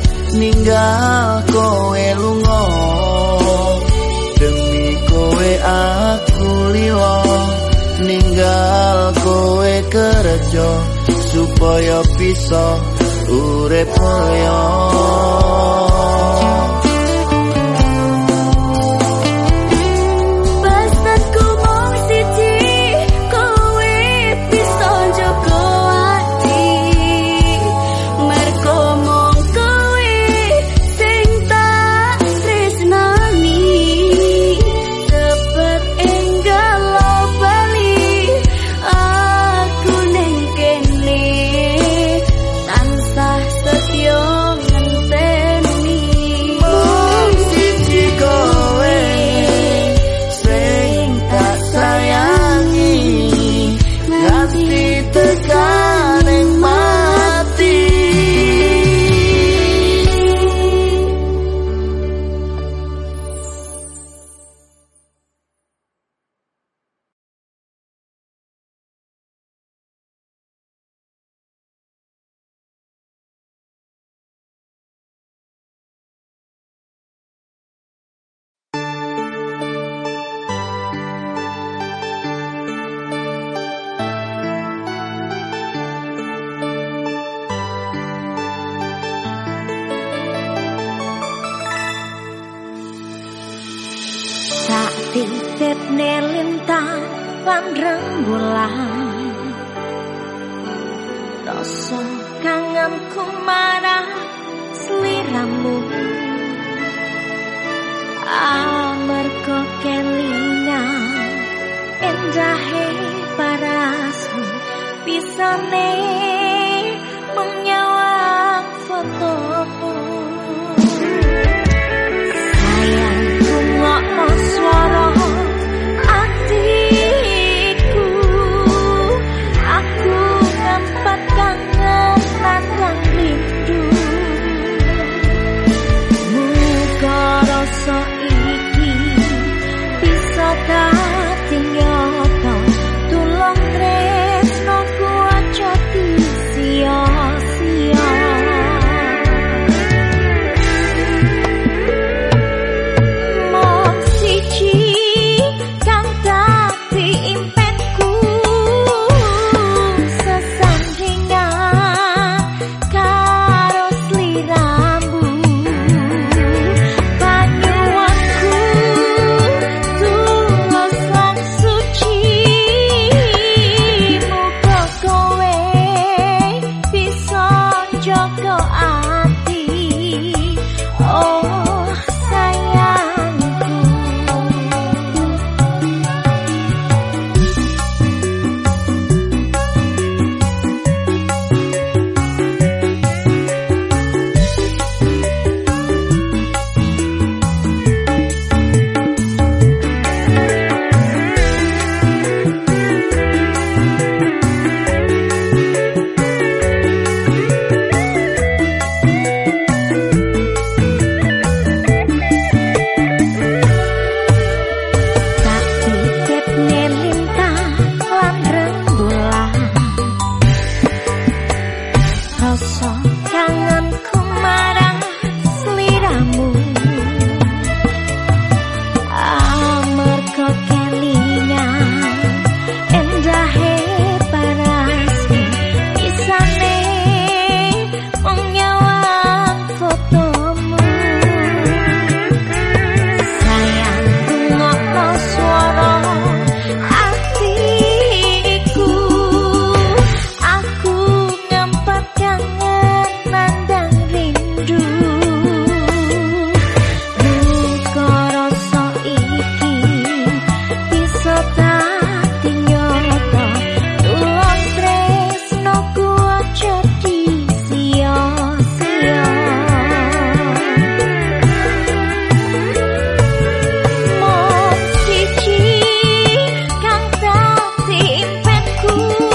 ninggal kowe lunga demi kowe aku lilo ninggal kowe kerja supaya bisa urip mulya setyo ngenteni lintang lan rembulan, rasa kangenku marang sliramu. Amarga kelingan endahe parasmu, pisane menyawang fotomu. Sayang rungokno swara atiku, aku ngempat kangen nandang rindu. Muga rasa iki bisa dadi nyata, tulung tresnoku aja disia-sia. Mung siji kang dadi impenku, sesandingan karo sliramu. Banyuwanku tulus lan suci, muga kowe bisa njaga ati, oh sayangku. Tak titipne lintang lan rembulan, rasa kangenku marang sliramu. Amarga kelingan endahe parasmu, pisane menyawang fotomu. Sayang rungokno swara atiku, aku ngempat kangen nandang rindu. Muga rasa iki bisa dadi nyata, tulung tresnoku aja disia-sia. Mung siji kang dadi impenku,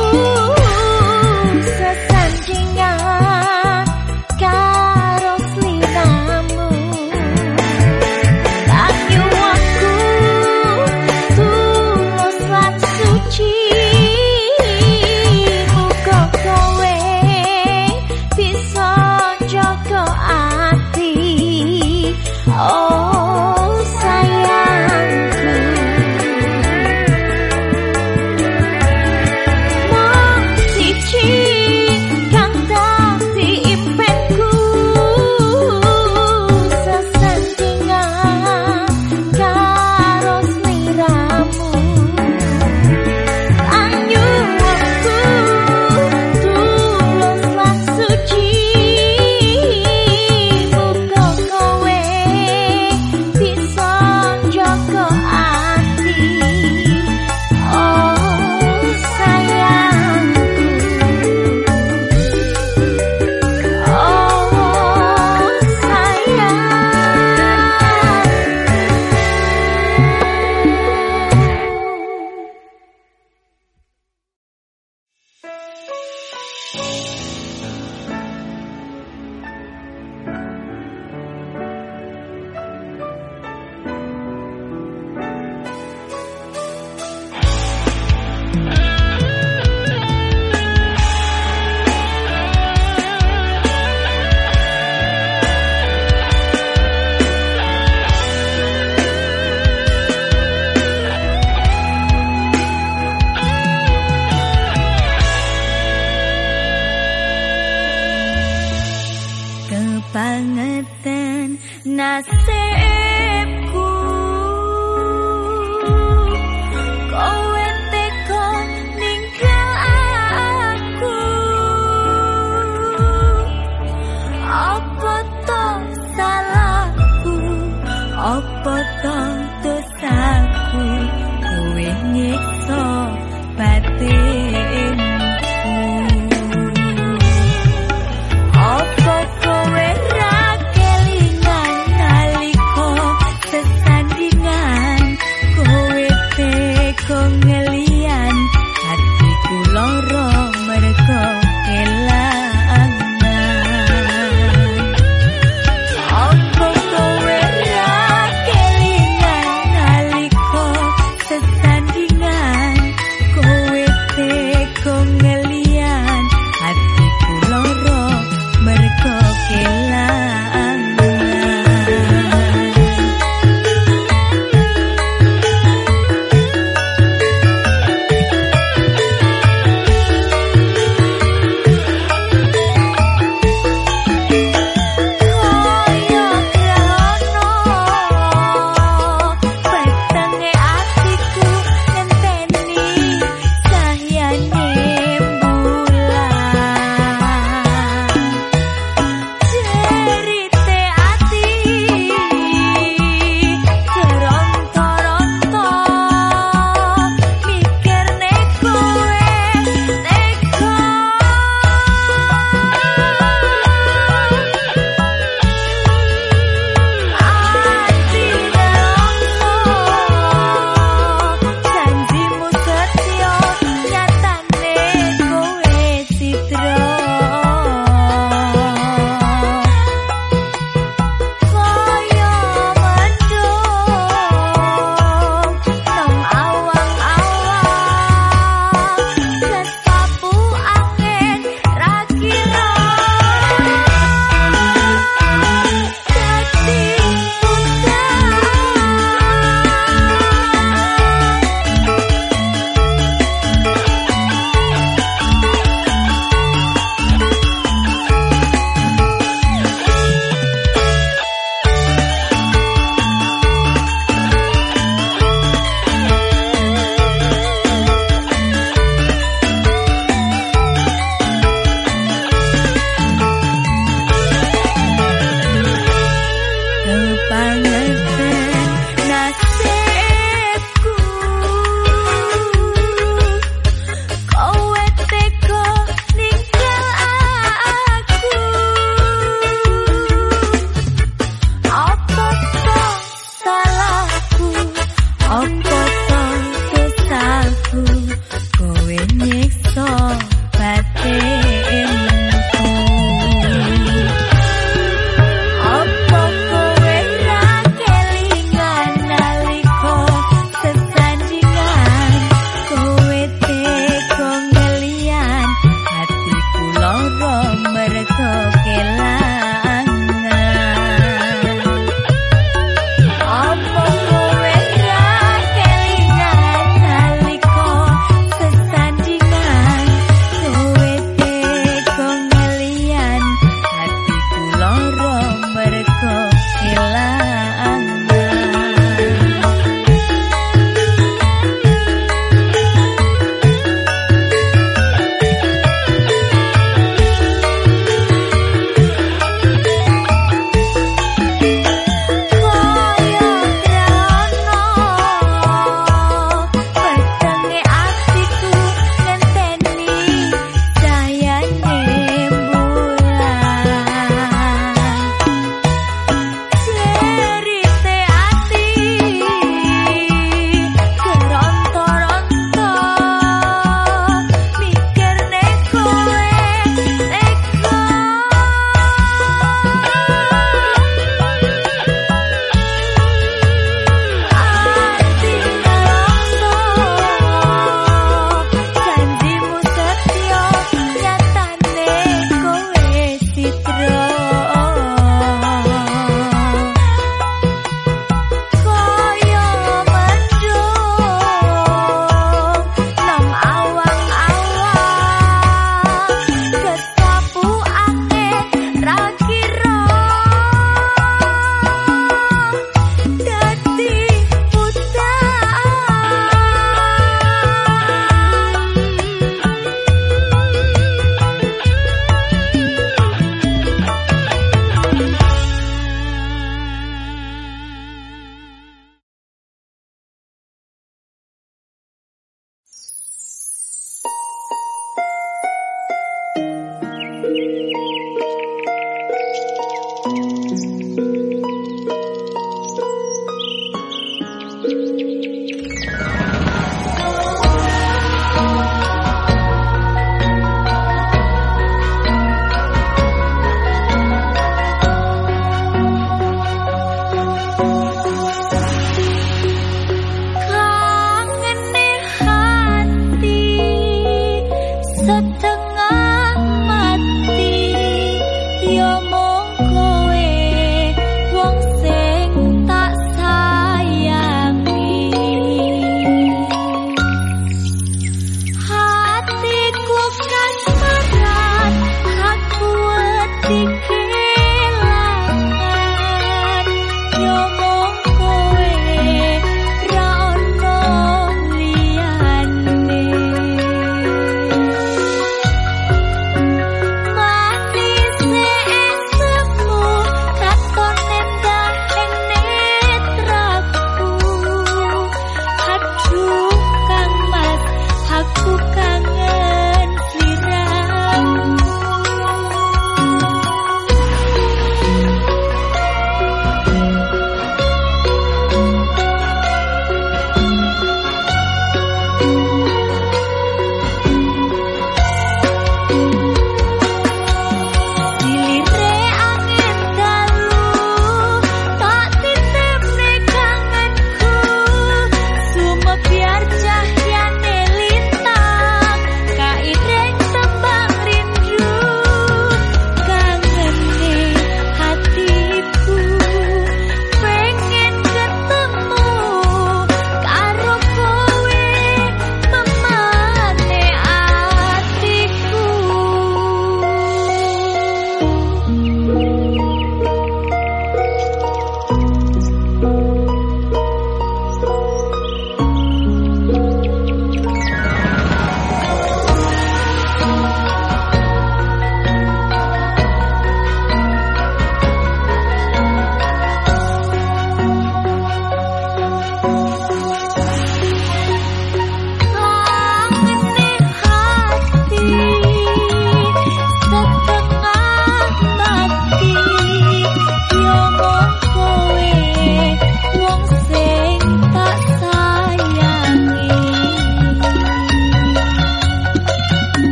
sesandingan karo sliramu. Banyuwanku tulus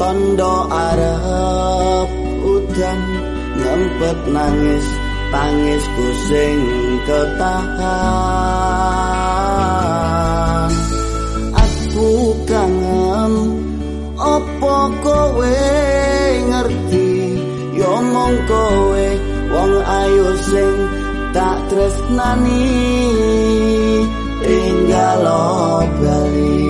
tondo arep udan ngempet nangis tangisku sing ketahan. Aku kangen opo kowe ngerti yo mong kowe wong ayu sing tak tresnani tinggal bali.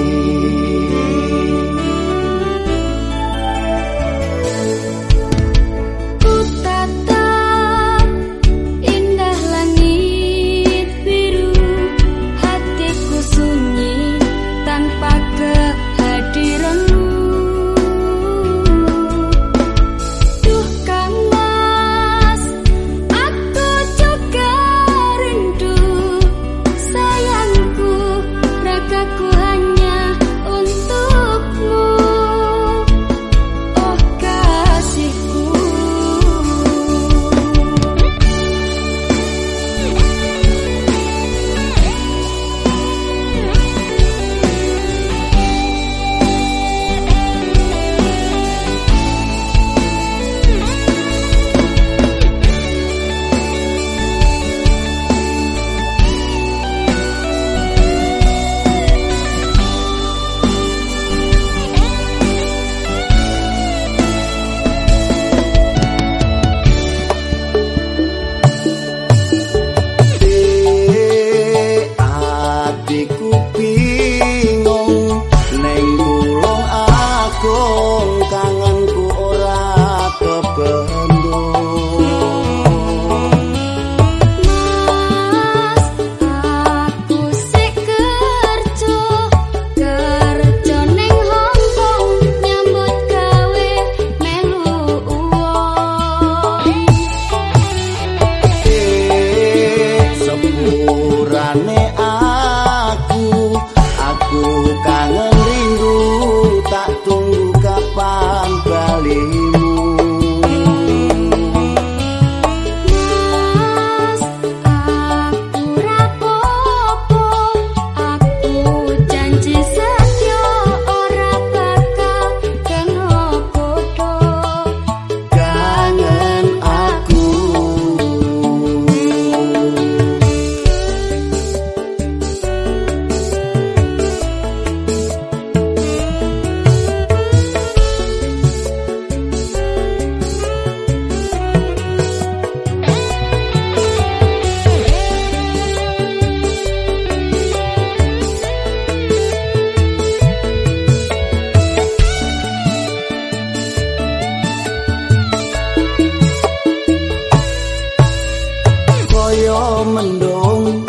Mendung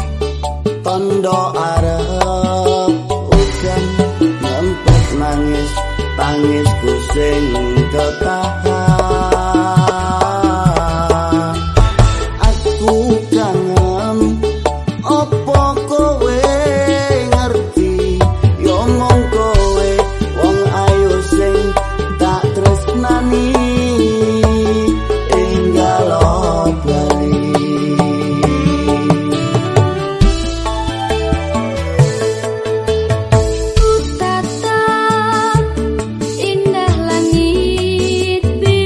tondo arep udan ngempet nangis tangisku sing ketahan. Aku kangen opo kowe ngerti yo mong kowe wong ayu sing tak tresnani tinggal bali. Indah langit biru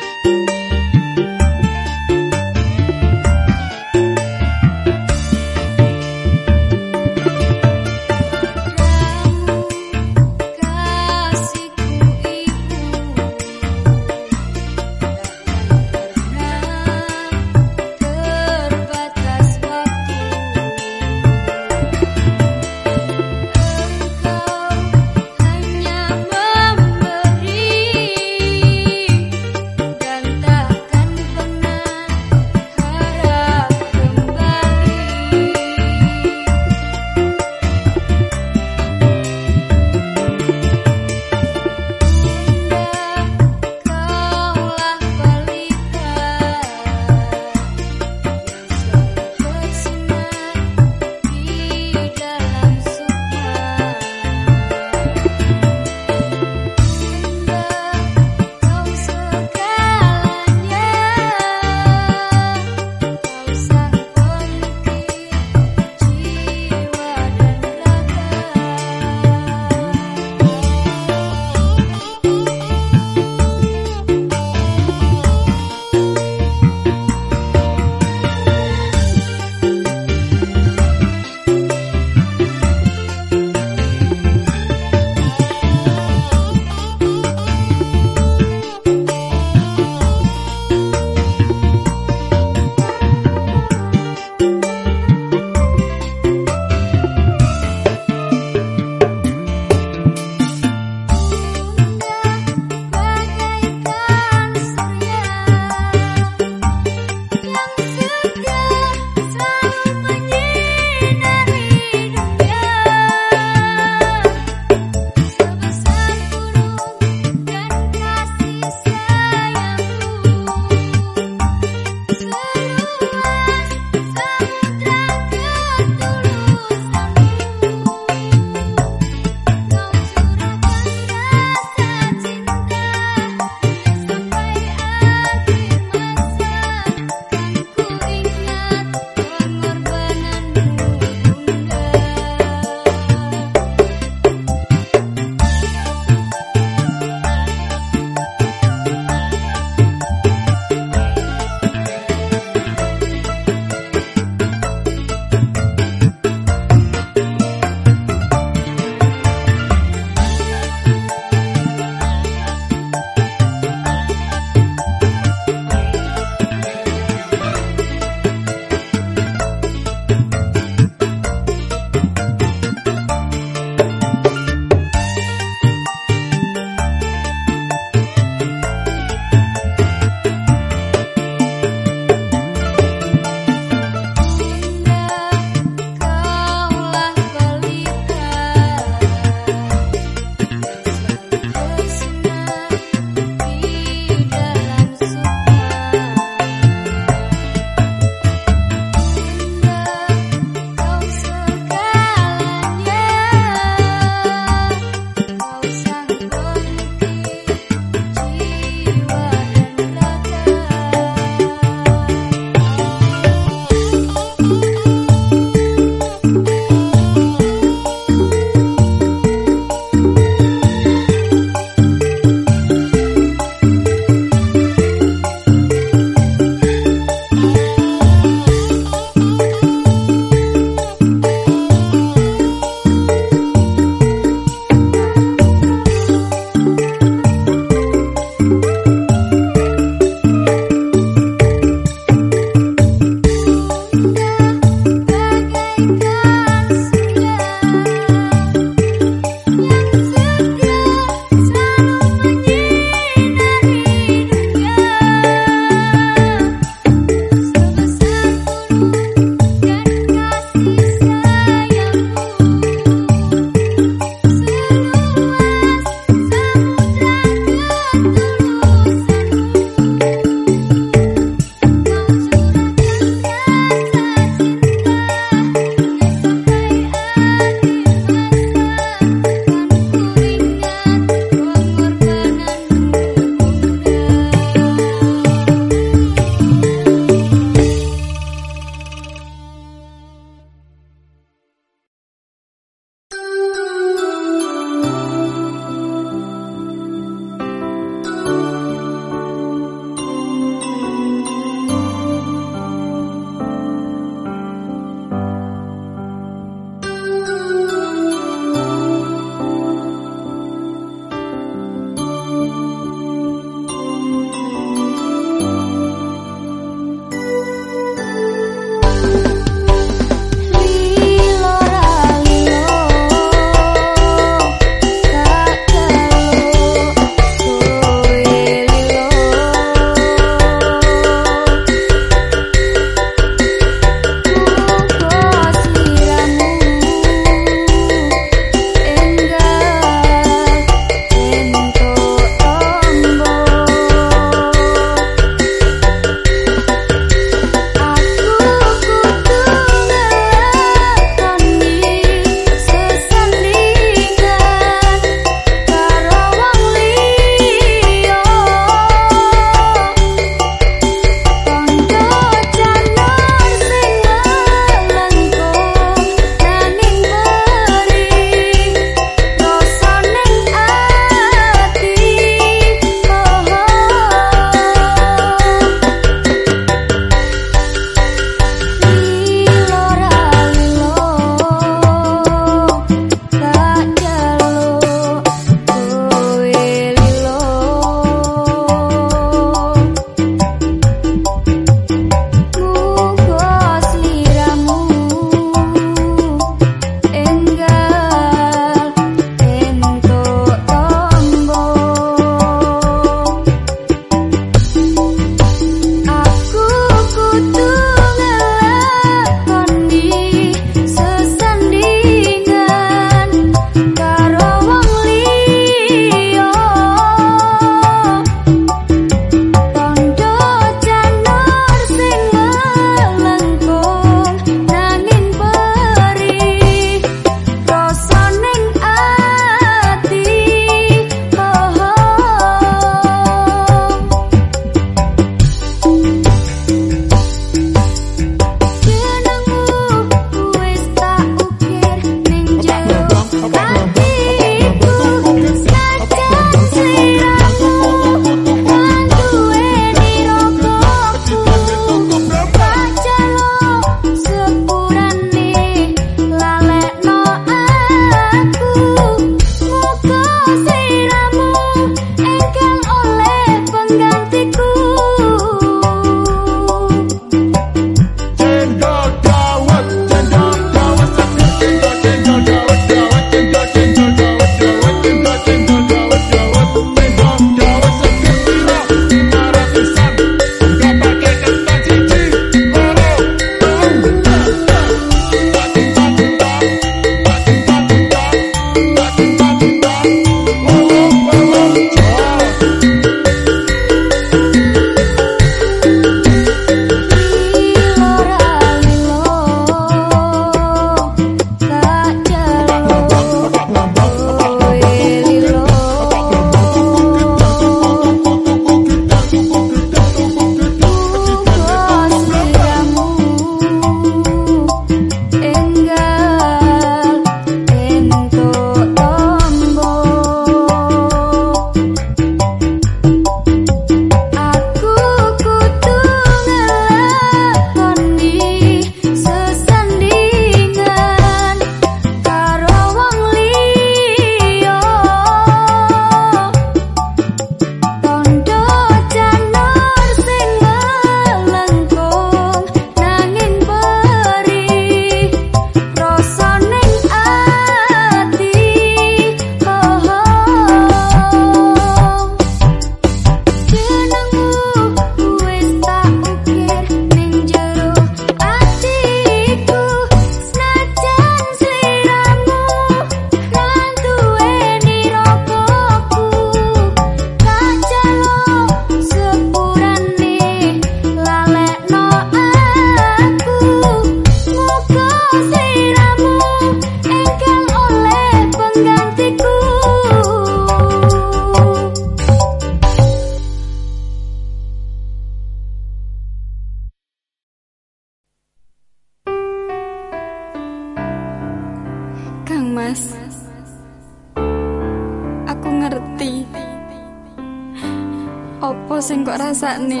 Opo sing kok rasakne?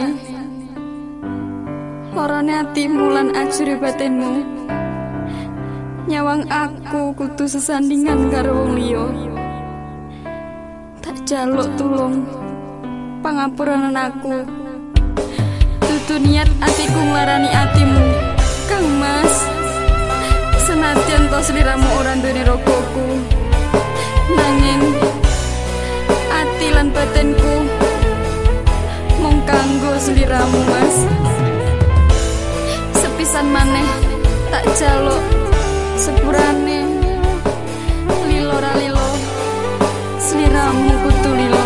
Lorone atimu lan ajure batinmu. Nyawang aku kudu sesandingan karo wong liya. Tak jaluk tulung pangapuran aku. Dudu niat atiku nglarani atimu, Kang Mas. Senadyan to sliramu ora duweni rogoku, nanging ati lan batinku mung kanggo sliramu, Mas. Sepisan maneh tak jaluk sepurane lilo ra lilo, sliramu kudu lilo.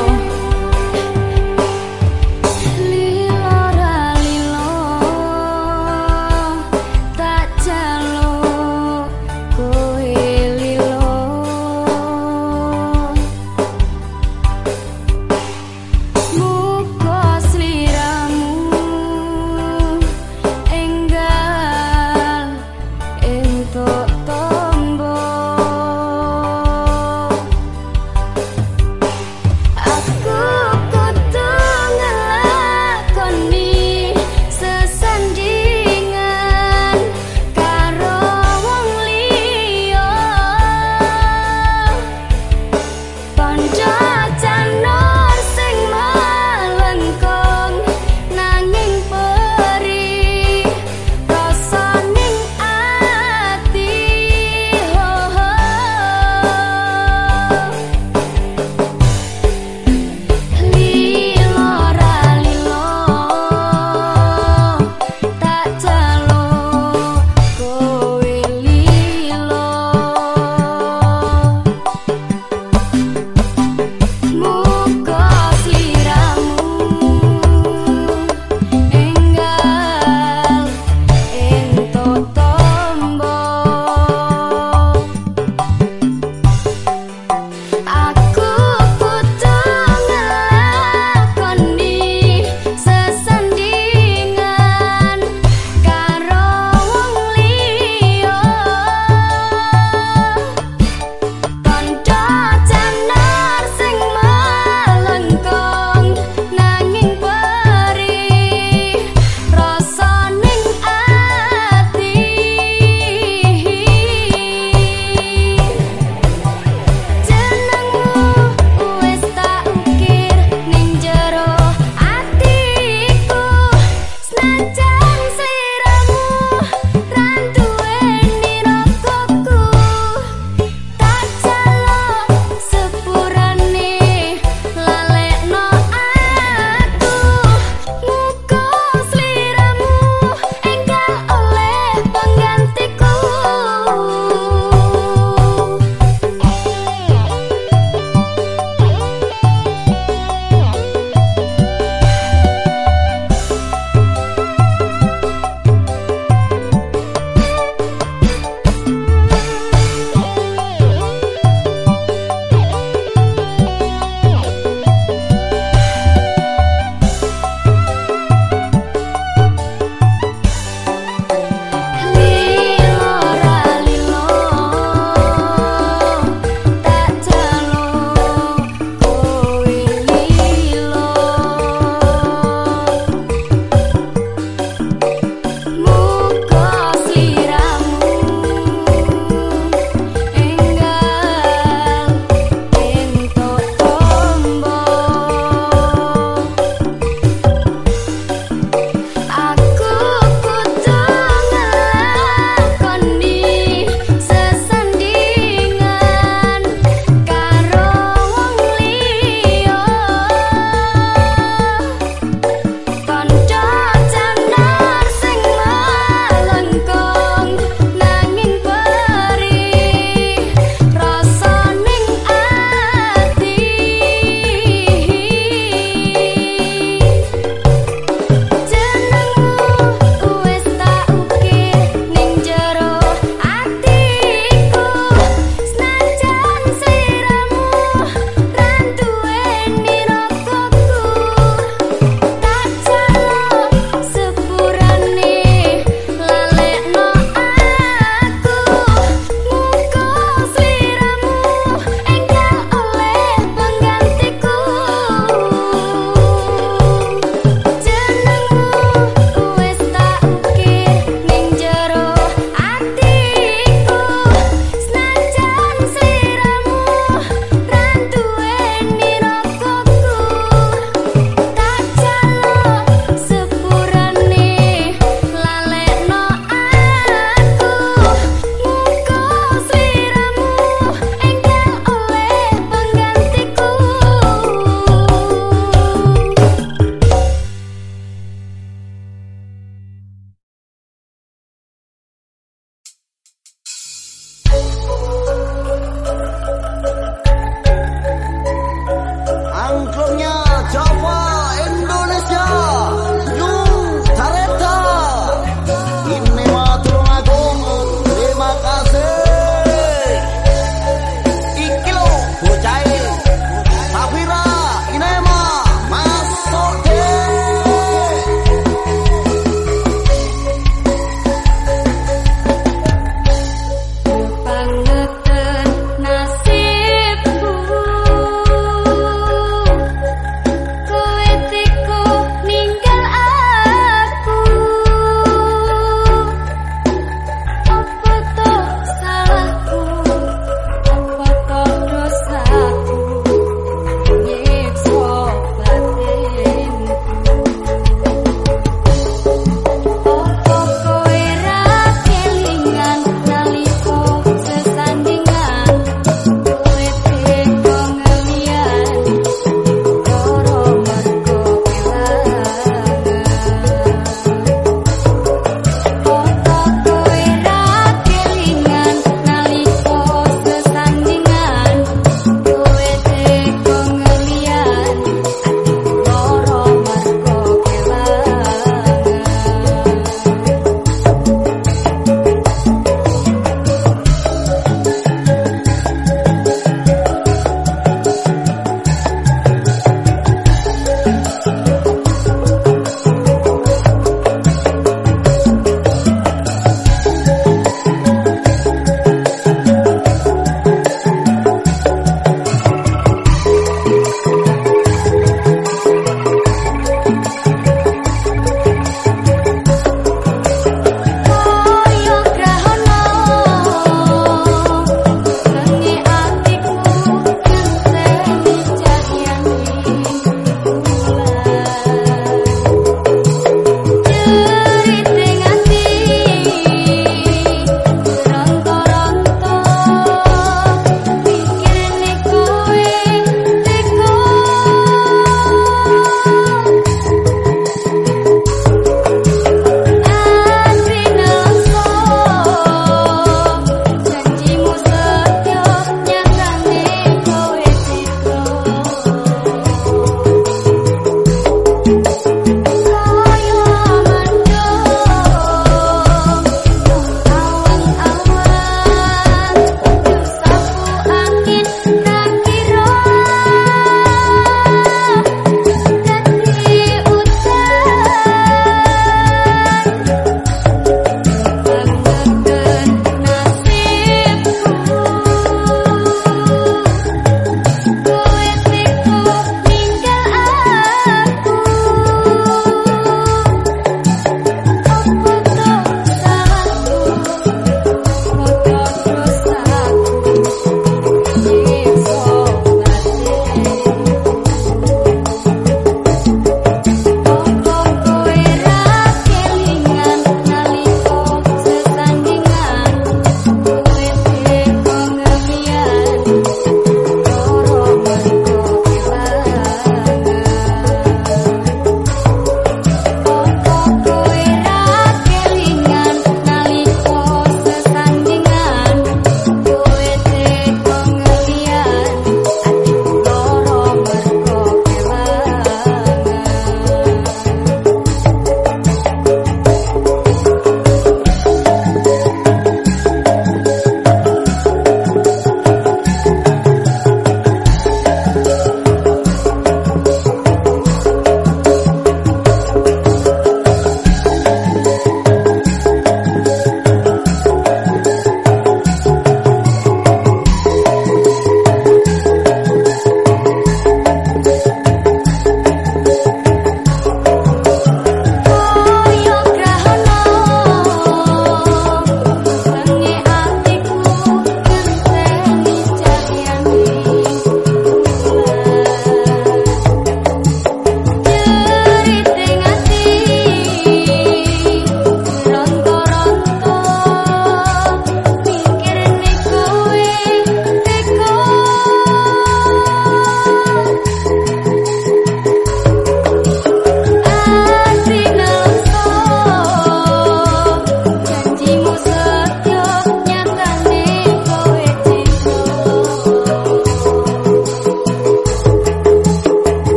Enggal entuk tong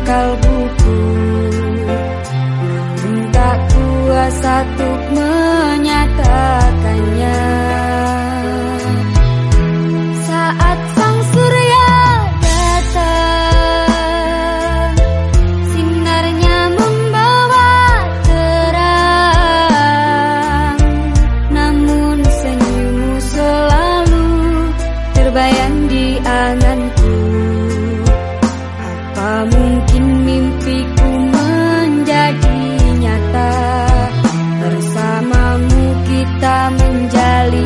kalbuku, tak kuasa untuk menyatakannya. Saat sang surya datang, sinarnya membawa terang, namun senyummu selalu terbayang di anganku. Apa mungkin mimpiku menjadi nyata, bersamamu kita menjalin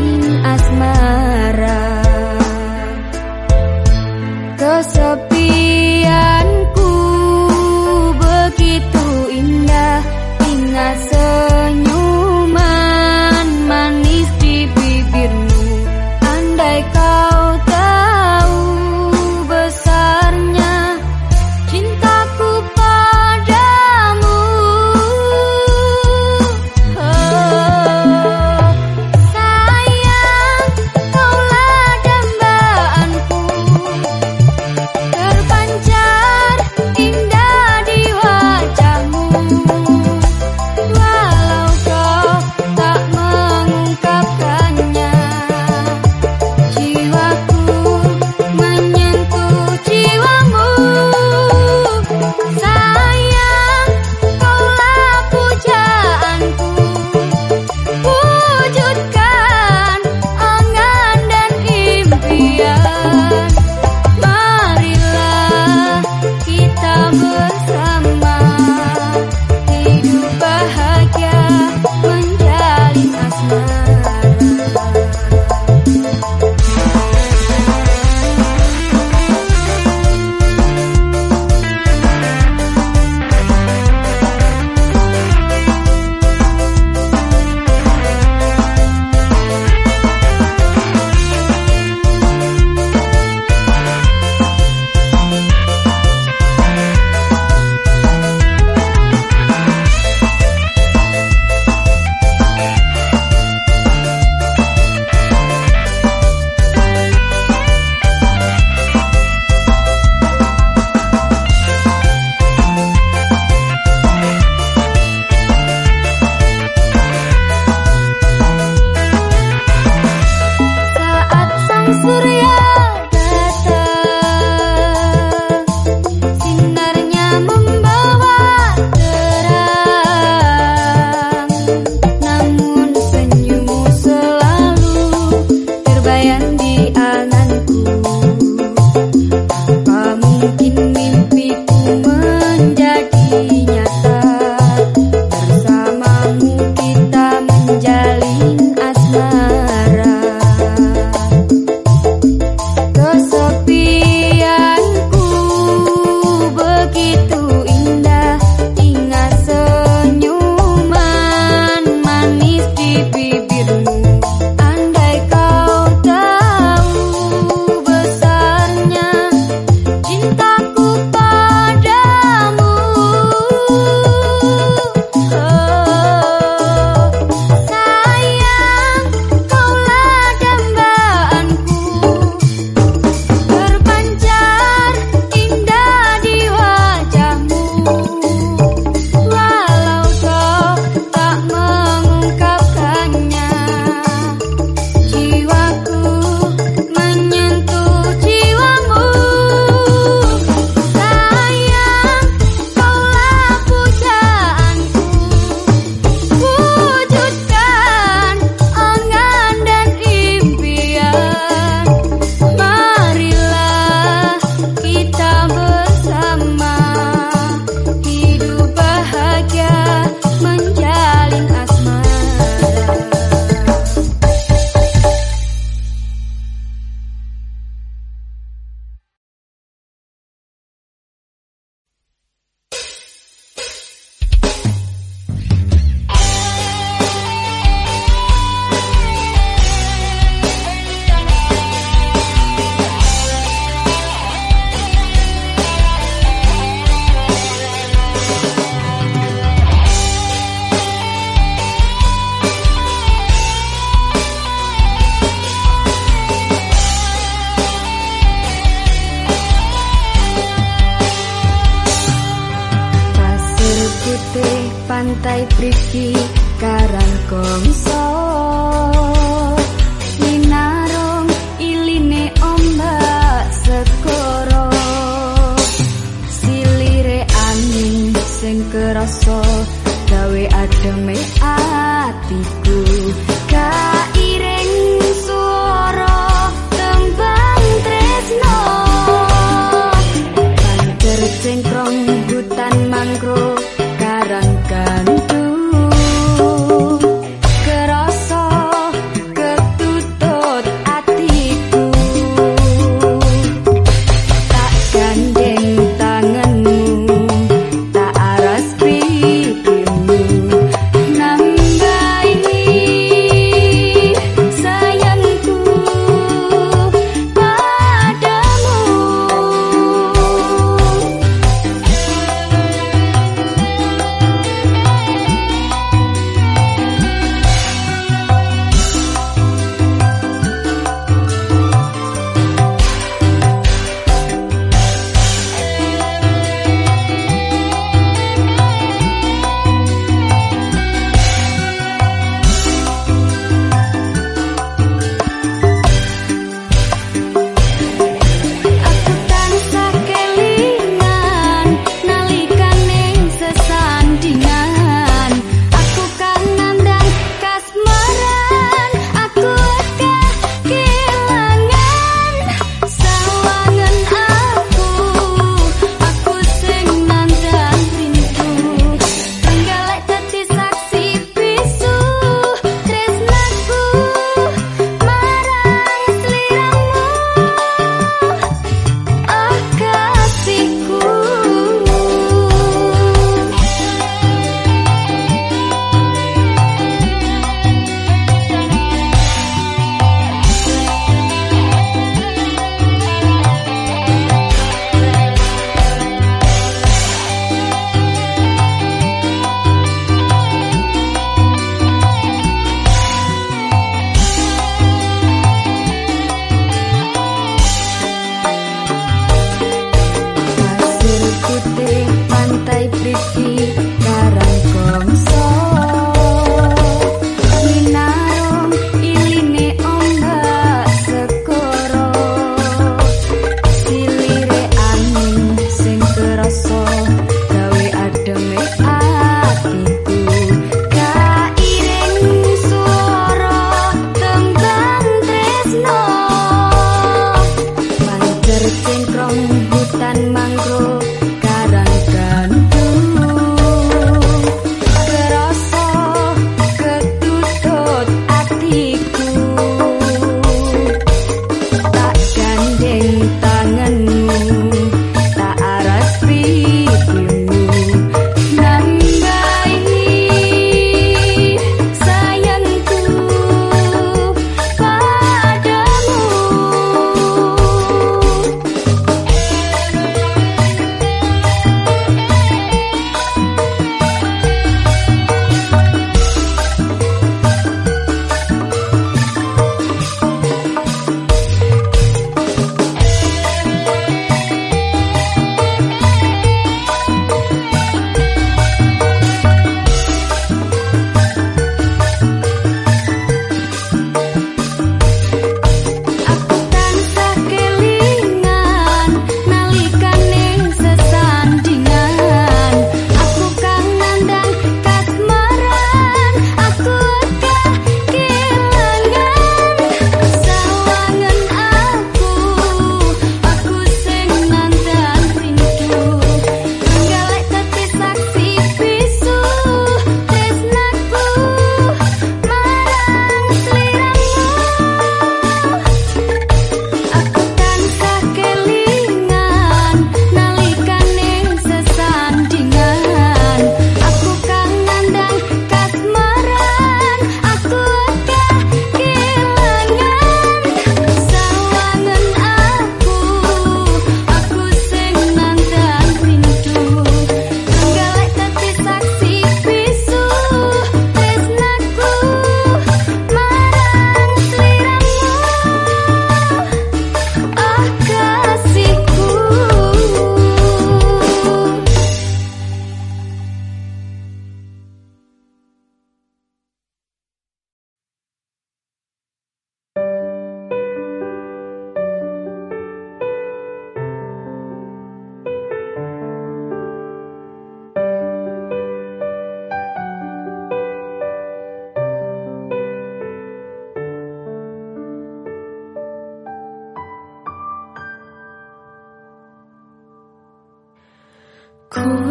putih pantai Priki Karang Kongso Minarong iline ombak sekoro silire angin sing kerasa gawe ademe atiku kairing swara tembang tresno banter cengkrong hutan mangrove karang gandum kerasa ketutut atiku tak gandeng tanganmu tak aras pipimu nambahi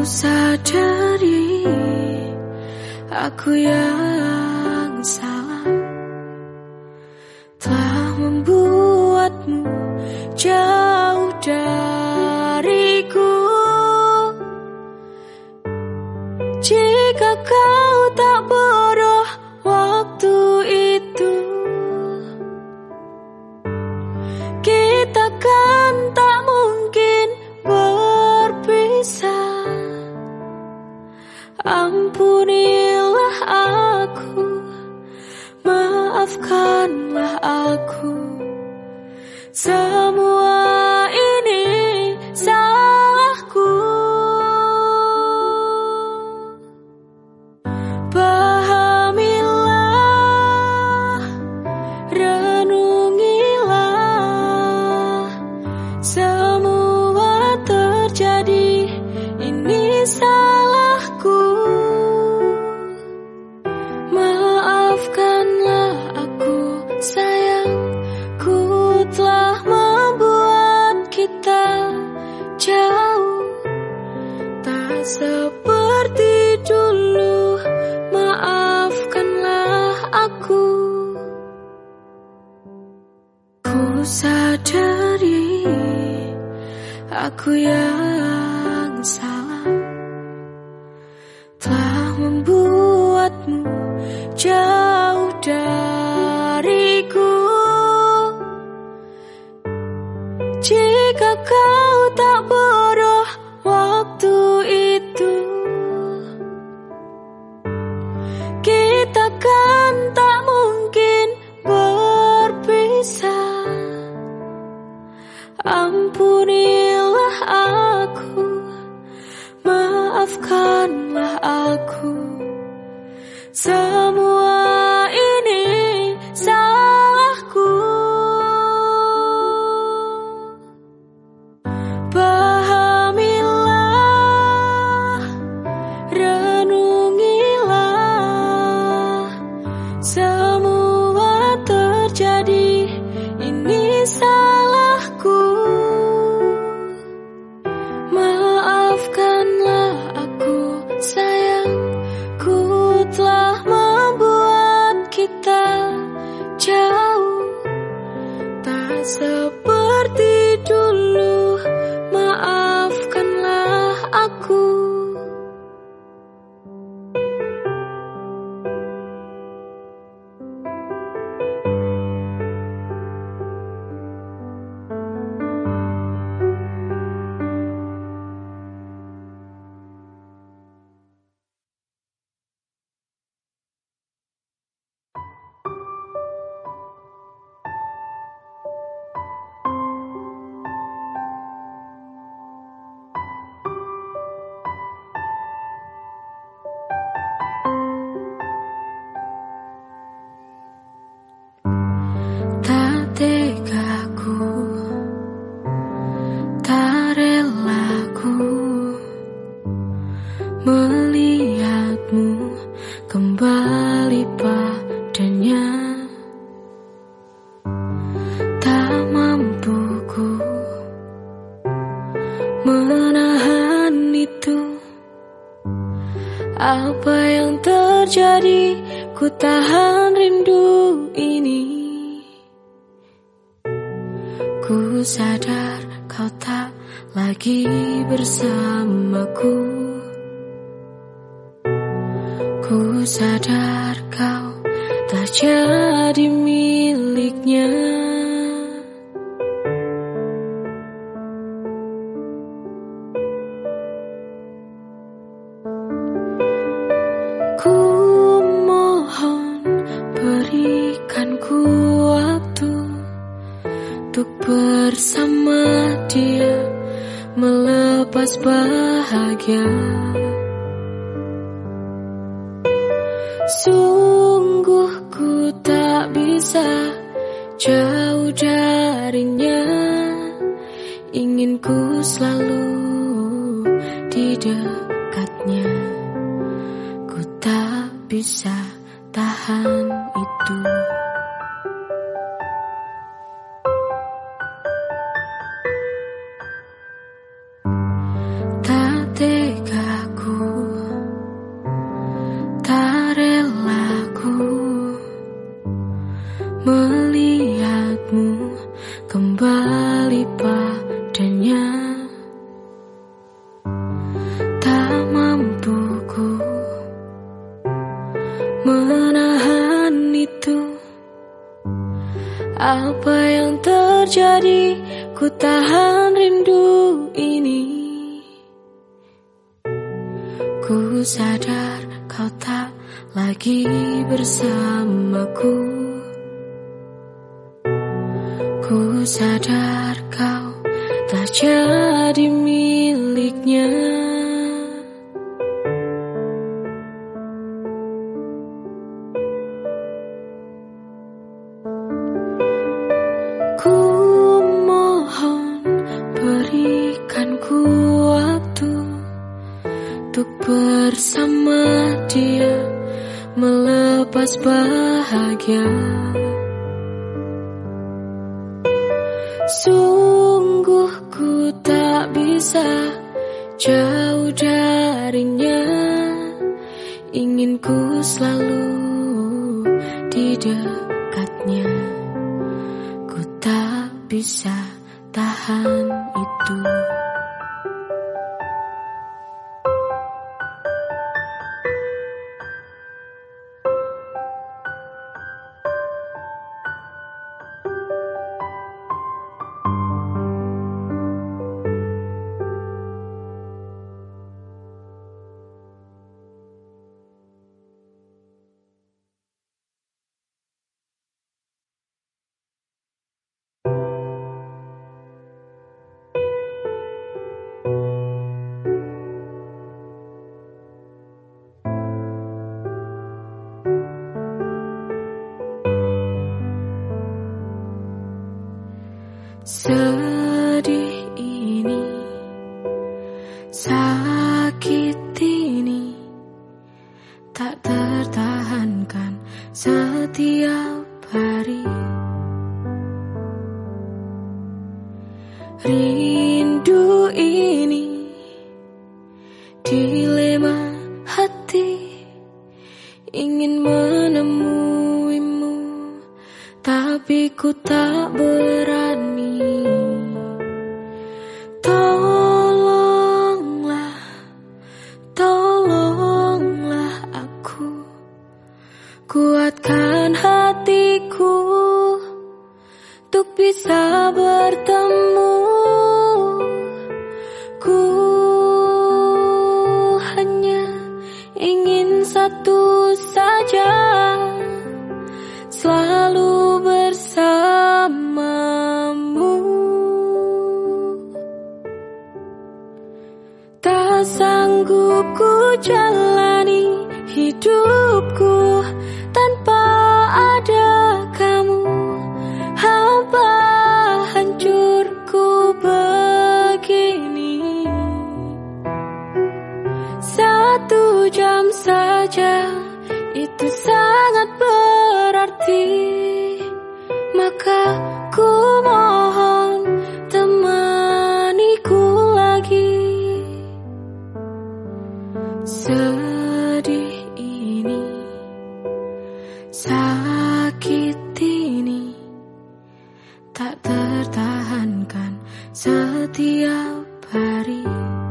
sadari aku yang salah telah membuatmu jauh dariku. Jika kau tak bodoh waktu itu, kita kan tak mungkin berpisah. Ampunilah aku, maafkanlah aku, semua ini salahku. Pahamilah, renungilah, semua terjadi ini salahku. Maafkanlah aku sayang, ku telah membuat kita jauh, tak seperti dulu. Maafkanlah aku. Ku sadari aku yang salah telah membuatmu jauh dariku. Jika kau tak bodoh waktu itu, kita kan tak mungkin berpisah. Ampunilah aku, maafkanlah aku, semua ini salahku. Pahamilah, renungilah, semua terjadi ini salahku. Maafkanlah aku sayang, ku telah membuat kita jauh, tak seperti dulu. Maafkanlah aku. Tak tegaku, tak relaku melihatmu kembali padanya. Tak mampuku menahan itu. Apa yang terjadi, ku tahan rindu ini. Ku sadar kau tak lagi bersamaku. Ku sadar kau tak jadi miliknya. Ku mohon berikan ku waktu untuk bersama dia, melepas bahagia. Sungguh ku tak bisa jauh darinya. Ingin ku selalu di dekatnya. Ku tak bisa tahan itu. Tak tega menahan itu. Apa yang terjadi? Ku tahan rindu ini. Ku sadar kau tak lagi bersamaku. Ku sadar kau tak jadi miliknya. Ku mohon berikan ku waktu untuk bersama dia, melepas bahagia. Sungguh ku tak bisa jauh darinya. Ingin ku selalu di dekatnya. Ku tak bisa tahan itu. Sedih ini, sakit ini, tak tertahankan setiap hari. Rindu ini, dilema hati, ingin menemuimu, tapi ku tak berani. Tolonglah, tolonglah aku, kuatkan hatiku untuk bisa bertemu. Ku hanya ingin satu saja, selalu bersamamu. Tak sanggup ku jalani hidupku tanpa ada kamu. Hampa hancurku begini. Satu jam saja itu sangat berarti. Maka ku mohon temaniku lagi. Sedih ini, sakit ini, tak tertahankan setiap hari.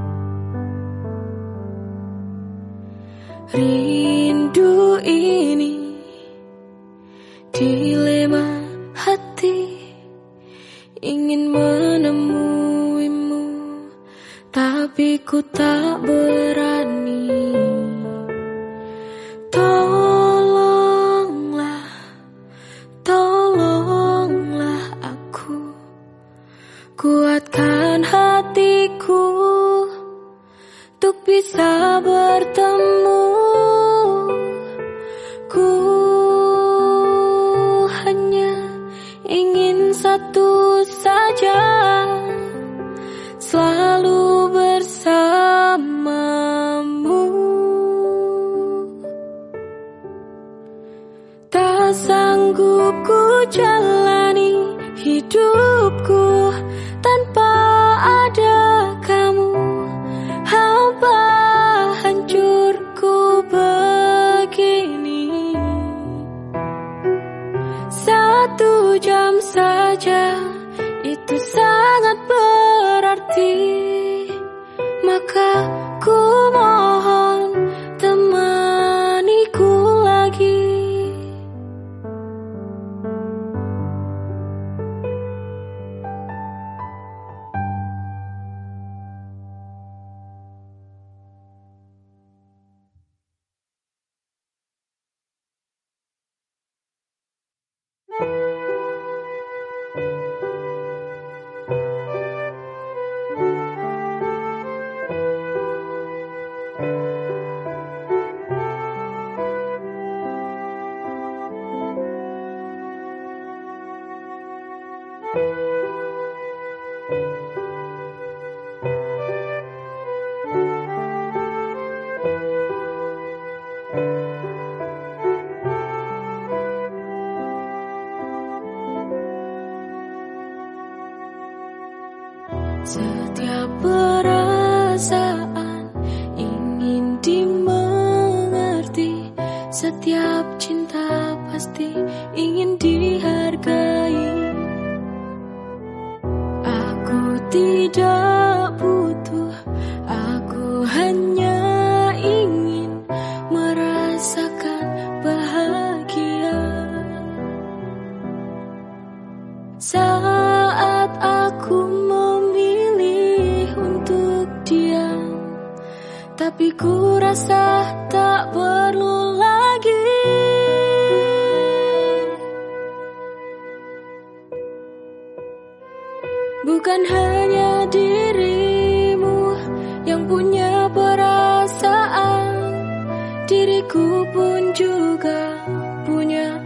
Rindu ini, dilema hati, ingin menemuimu, tapi ku tak berani. Tolonglah, tolonglah aku, kuatkan hatiku untuk bisa bertemu. Ku hanya ingin satu saja, selalu bersamamu. Tak sanggup ku jalani hidupku tanpa ada kamu. Hampa hancurku begini. Satu jam saja itu sangat berarti. Maka ku mohon temaniku lagi. pasti ingin dihargai. Aku tidak butuh, aku hanya ingin merasakan bahagia. Saat aku memilih untuk diam, tapi ku rasa tak perlu lagi. Bukan hanya dirimu yang punya perasaan, diriku pun juga punya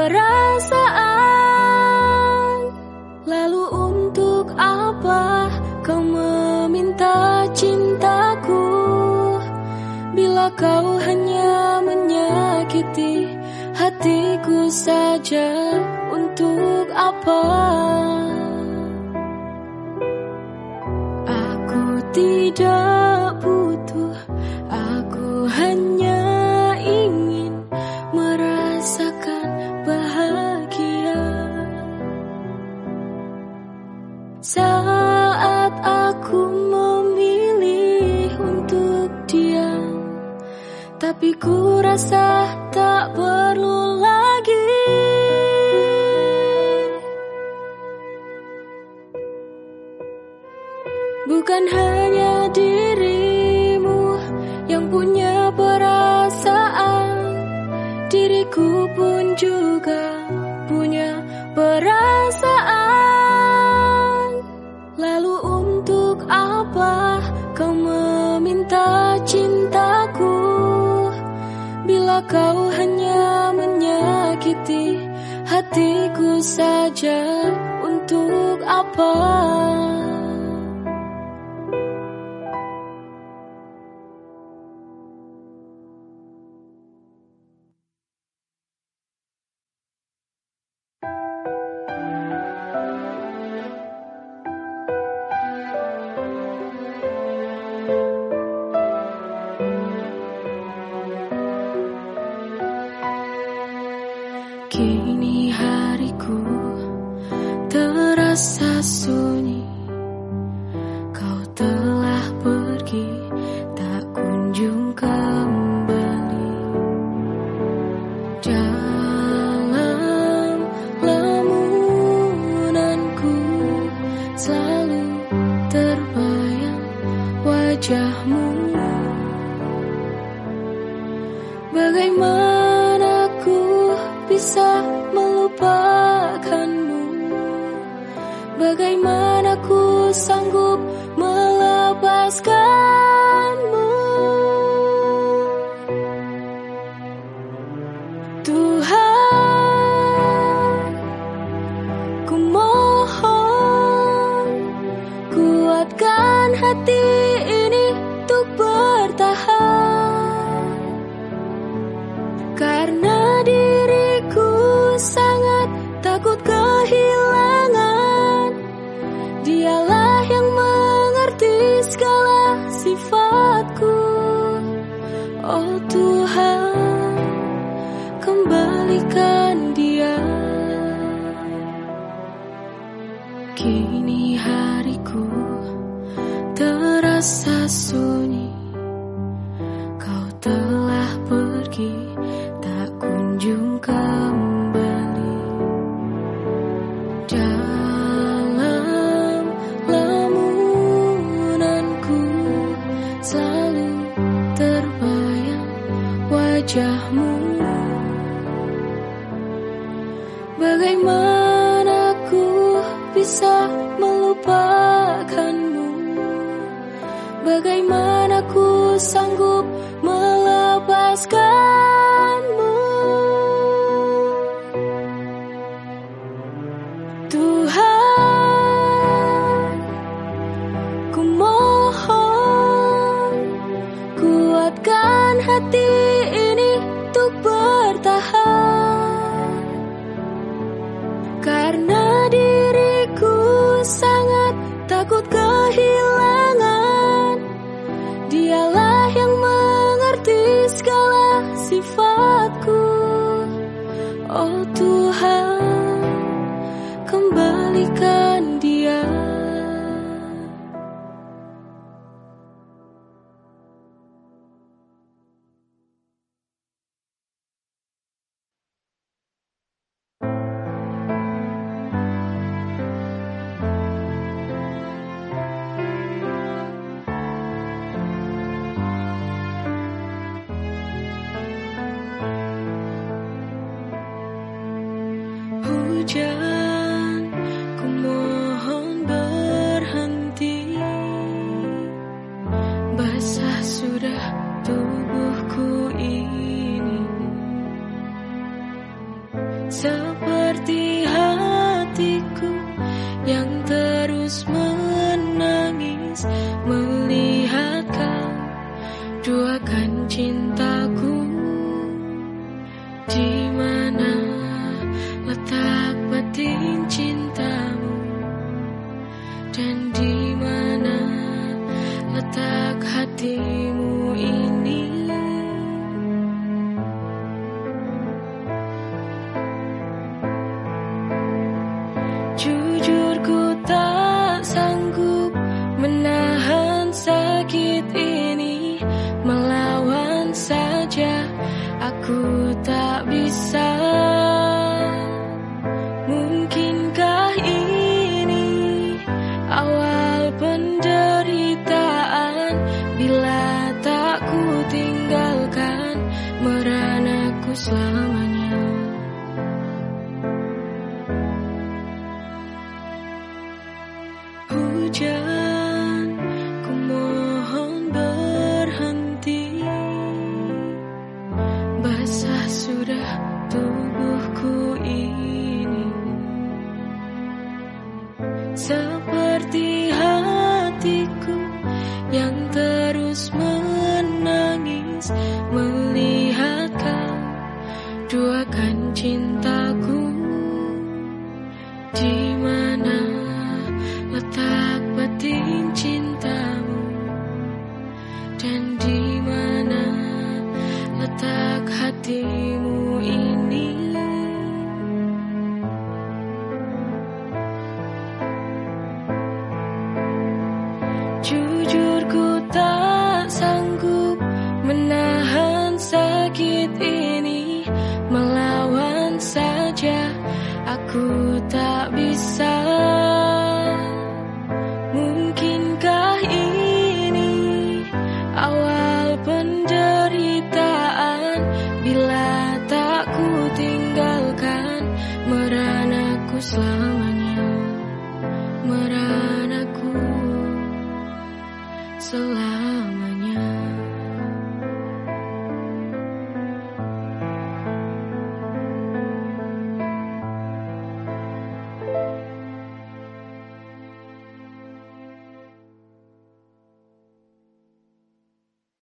perasaan. Lalu untuk apa kau meminta cintaku, bila kau hanya menyakiti hatiku saja? Untuk apa? Tidak butuh, aku hanya ingin merasakan bahagia. Saat aku memilih untuk diam, tapi ku rasa tak perlu lagi. Bukan hanya dirimu yang punya perasaan, diriku pun juga punya perasaan. Lalu untuk apa kau meminta cintaku, bila kau hanya menyakiti hatiku saja? Untuk apa? Kini hariku terasa sunyi, kau telah pergi tak kunjung kembali. Dalam lamunanku selalu terbayang wajahmu. Bagaimana ku bisa melupakanmu? Bagaimana ku sanggup melepaskanmu? Tuhan, ku mohon, kuatkan hati ini untuk bertahan, karena diriku sangat takut kehilangan. Dialah yang mengerti segala sifatku. Oh Tuhan, kembalikan dia. Kini hariku terasa sunyi, kau telah pergi tak kunjung kembali. Dalam lamunanku selalu terbayang wajahmu. Bagaimana ku bisa melupakanmu? Bagaimana ku sanggup melepaskanmu? Tuhan, ku mohon, kuatkan hati ini untuk bertahan, karena diriku sangat takut kehilangan. Dialah yang mengerti segala aku tak bisa. Mungkinkah ini awal penderitaan, bila tak ku tinggalkan meranaku selamanya. Hujan, ku mohon berhenti, basah sudah tubuhku ini, seperti hatiku yang terus menangis melihat kau duakan cintaku. Di mana letak batin cintamu, dan di mana letak hatimu ini? Jujur ku tak sanggup menahan sakit ini, melawan saja aku tak bisa. Mungkinkah ini awal penderitaan, bila tak ku tinggalkan meranaku selamanya, meranaku selamanya.